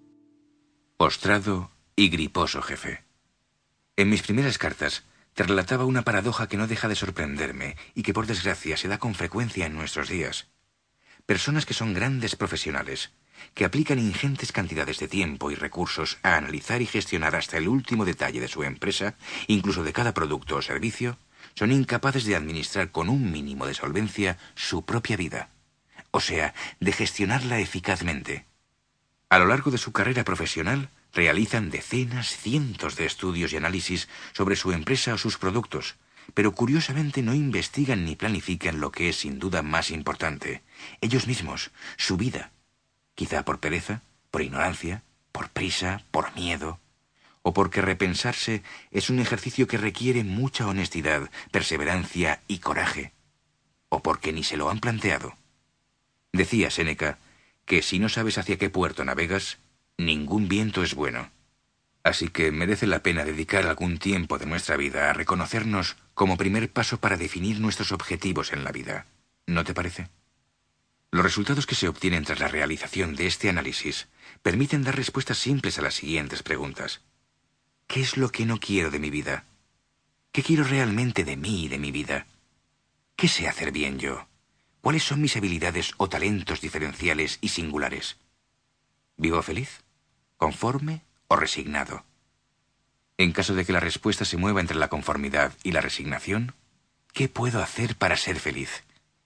Postrado y griposo jefe. En mis primeras cartas te relataba una paradoja que no deja de sorprenderme y que por desgracia se da con frecuencia en nuestros días. Personas que son grandes profesionales, que aplican ingentes cantidades de tiempo y recursos a analizar y gestionar hasta el último detalle de su empresa, incluso de cada producto o servicio, son incapaces de administrar con un mínimo de solvencia su propia vida. O sea, de gestionarla eficazmente. A lo largo de su carrera profesional, realizan decenas, cientos de estudios y análisis sobre su empresa o sus productos, pero curiosamente no investigan ni planifican lo que es sin duda más importante, ellos mismos, su vida. Quizá por pereza, por ignorancia, por prisa, por miedo, o porque repensarse es un ejercicio que requiere mucha honestidad, perseverancia y coraje, o porque ni se lo han planteado. Decía Séneca que si no sabes hacia qué puerto navegas, ningún viento es bueno. Así que merece la pena dedicar algún tiempo de nuestra vida a reconocernos como primer paso para definir nuestros objetivos en la vida. ¿No te parece? Los resultados que se obtienen tras la realización de este análisis permiten dar respuestas simples a las siguientes preguntas. ¿Qué es lo que no quiero de mi vida? ¿Qué quiero realmente de mí y de mi vida? ¿Qué sé hacer bien yo? ¿Cuáles son mis habilidades o talentos diferenciales y singulares? ¿Vivo feliz? ¿Conforme o resignado? En caso de que la respuesta se mueva entre la conformidad y la resignación, ¿qué puedo hacer para ser feliz?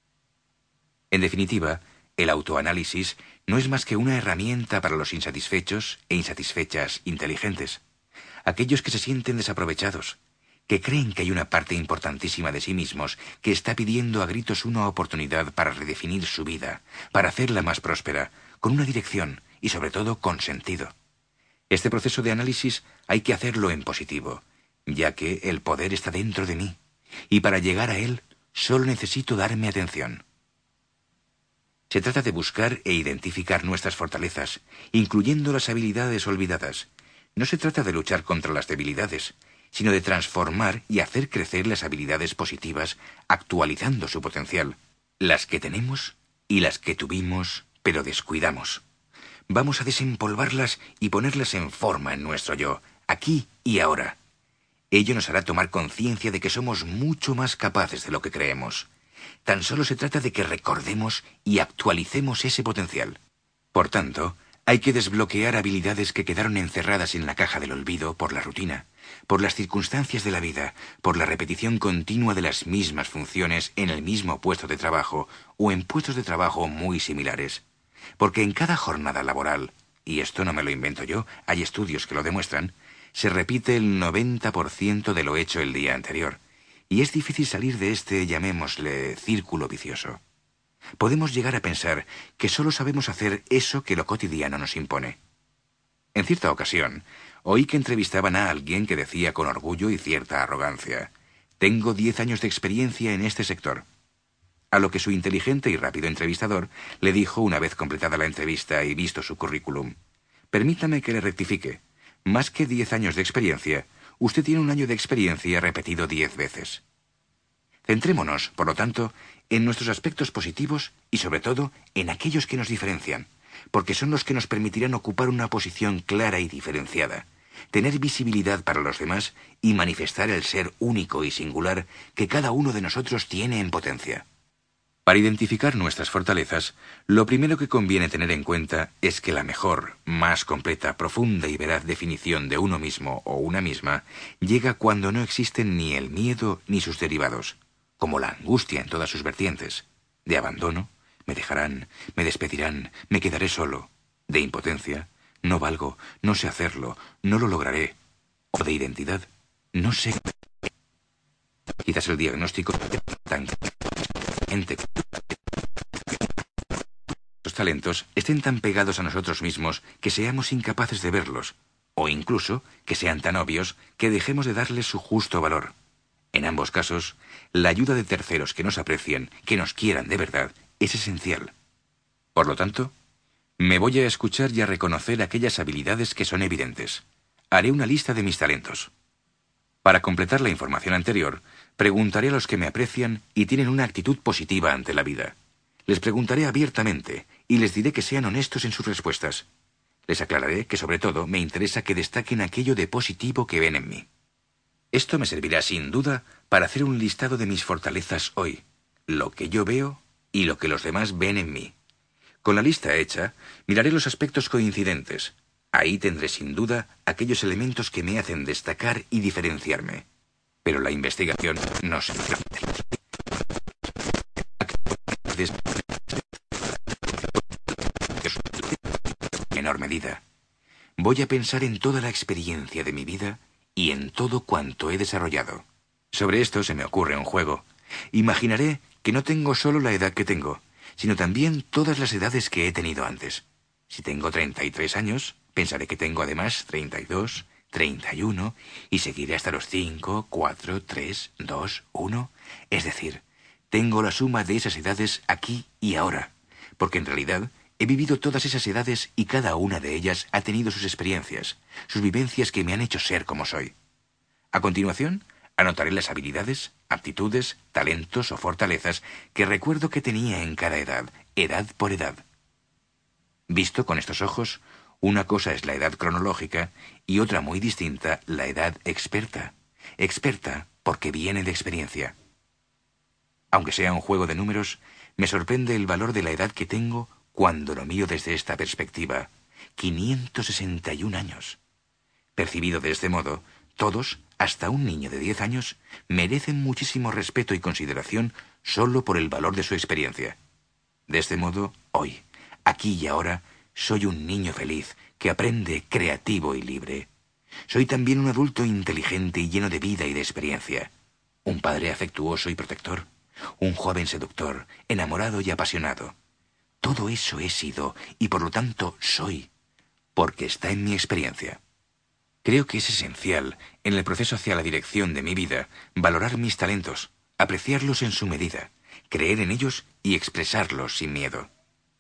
En definitiva, el autoanálisis no es más que una herramienta para los insatisfechos e insatisfechas inteligentes, aquellos que se sienten desaprovechados, que creen que hay una parte importantísima de sí mismos que está pidiendo a gritos una oportunidad para redefinir su vida, para hacerla más próspera, con una dirección y sobre todo con sentido. Este proceso de análisis hay que hacerlo en positivo, ya que el poder está dentro de mí, y para llegar a él solo necesito darme atención. Se trata de buscar e identificar nuestras fortalezas, incluyendo las habilidades olvidadas. No se trata de luchar contra las debilidades, sino de transformar y hacer crecer las habilidades positivas, actualizando su potencial, las que tenemos y las que tuvimos, pero descuidamos. Vamos a desempolvarlas y ponerlas en forma en nuestro yo, aquí y ahora. Ello nos hará tomar conciencia de que somos mucho más capaces de lo que creemos. Tan solo se trata de que recordemos y actualicemos ese potencial. Por tanto, Hay que desbloquear habilidades que quedaron encerradas en la caja del olvido por la rutina, por las circunstancias de la vida, por la repetición continua de las mismas funciones en el mismo puesto de trabajo o en puestos de trabajo muy similares. Porque en cada jornada laboral, y esto no me lo invento yo, hay estudios que lo demuestran, se repite el noventa por ciento de lo hecho el día anterior, y es difícil salir de este, llamémosle, círculo vicioso. Podemos llegar a pensar que solo sabemos hacer eso que lo cotidiano nos impone. En cierta ocasión, oí que entrevistaban a alguien que decía con orgullo y cierta arrogancia: «Tengo diez años de experiencia en este sector». A lo que su inteligente y rápido entrevistador le dijo una vez completada la entrevista y visto su currículum: «Permítame que le rectifique. Más que diez años de experiencia, usted tiene un año de experiencia repetido diez veces». Centrémonos, por lo tanto, en nuestros aspectos positivos y, sobre todo, en aquellos que nos diferencian, porque son los que nos permitirán ocupar una posición clara y diferenciada, tener visibilidad para los demás y manifestar el ser único y singular que cada uno de nosotros tiene en potencia. Para identificar nuestras fortalezas, lo primero que conviene tener en cuenta es que la mejor, más completa, profunda y veraz definición de uno mismo o una misma llega cuando no existen ni el miedo ni sus derivados, como la angustia en todas sus vertientes, de abandono, me dejarán, me despedirán, me quedaré solo, de impotencia, no valgo, no sé hacerlo, no lo lograré, o de identidad, no sé. Quizás el diagnóstico tan los talentos estén tan pegados a nosotros mismos que seamos incapaces de verlos, o incluso que sean tan obvios que dejemos de darles su justo valor. En ambos casos, la ayuda de terceros que nos aprecien, que nos quieran de verdad, es esencial. Por lo tanto, me voy a escuchar y a reconocer aquellas habilidades que son evidentes. Haré una lista de mis talentos. Para completar la información anterior, preguntaré a los que me aprecian y tienen una actitud positiva ante la vida. Les preguntaré abiertamente y les diré que sean honestos en sus respuestas. Les aclararé que sobre todo me interesa que destaquen aquello de positivo que ven en mí. Esto me servirá sin duda para hacer un listado de mis fortalezas hoy, lo que yo veo y lo que los demás ven en mí. Con la lista hecha, miraré los aspectos coincidentes. Ahí tendré sin duda aquellos elementos que me hacen destacar y diferenciarme. Pero la investigación no se en menor medida. Voy a pensar en toda la experiencia de mi vida y en todo cuanto he desarrollado. Sobre esto se me ocurre un juego. Imaginaré que no tengo solo la edad que tengo, sino también todas las edades que he tenido antes. Si tengo treinta y tres años, pensaré que tengo además treinta y dos, treinta y uno, y seguiré hasta los cinco, cuatro, tres, dos, uno. Es decir, tengo la suma de esas edades aquí y ahora, porque en realidad he vivido todas esas edades y cada una de ellas ha tenido sus experiencias, sus vivencias que me han hecho ser como soy. A continuación, anotaré las habilidades, aptitudes, talentos o fortalezas que recuerdo que tenía en cada edad, edad por edad. Visto con estos ojos, una cosa es la edad cronológica y otra muy distinta, la edad experta. Experta porque viene de experiencia. Aunque sea un juego de números, me sorprende el valor de la edad que tengo cuando lo miro desde esta perspectiva. quinientos sesenta y un años. Percibido de este modo, todos, hasta un niño de diez años, merecen muchísimo respeto y consideración solo por el valor de su experiencia. De este modo, hoy, aquí y ahora, soy un niño feliz que aprende, creativo y libre. Soy también un adulto inteligente y lleno de vida y de experiencia. Un padre afectuoso y protector. Un joven seductor, enamorado y apasionado. Todo eso he sido y por lo tanto soy, porque está en mi experiencia. Creo que es esencial, en el proceso hacia la dirección de mi vida, valorar mis talentos, apreciarlos en su medida, creer en ellos y expresarlos sin miedo.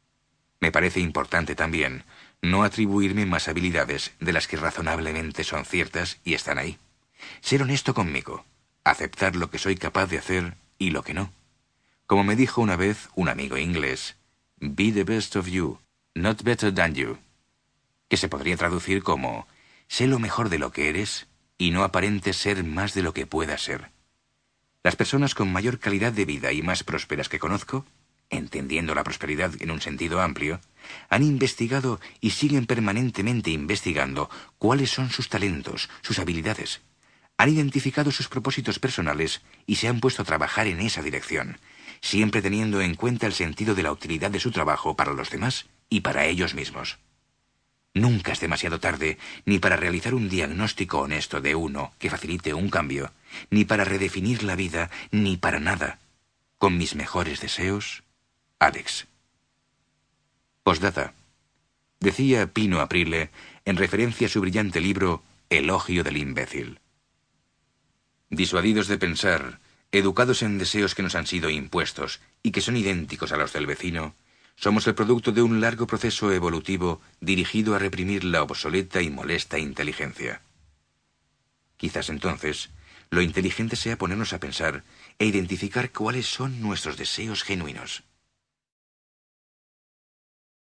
Me parece importante también no atribuirme más habilidades de las que razonablemente son ciertas y están ahí. Ser honesto conmigo, aceptar lo que soy capaz de hacer y lo que no. Como me dijo una vez un amigo inglés, «Be the best of you, not better than you», que se podría traducir como «sé lo mejor de lo que eres y no aparentes ser más de lo que puedas ser». Las personas con mayor calidad de vida y más prósperas que conozco entendiendo la prosperidad en un sentido amplio, han investigado y siguen permanentemente investigando cuáles son sus talentos, sus habilidades. Han identificado sus propósitos personales y se han puesto a trabajar en esa dirección, siempre teniendo en cuenta el sentido de la utilidad de su trabajo para los demás y para ellos mismos. Nunca es demasiado tarde ni para realizar un diagnóstico honesto de uno que facilite un cambio, ni para redefinir la vida, ni para nada. Con mis mejores deseos, Alex. Postdata. Decía Pino Aprile en referencia a su brillante libro Elogio del imbécil. Disuadidos de pensar, educados en deseos que nos han sido impuestos y que son idénticos a los del vecino, somos el producto de un largo proceso evolutivo dirigido a reprimir la obsoleta y molesta inteligencia. Quizás entonces, lo inteligente sea ponernos a pensar e identificar cuáles son nuestros deseos genuinos.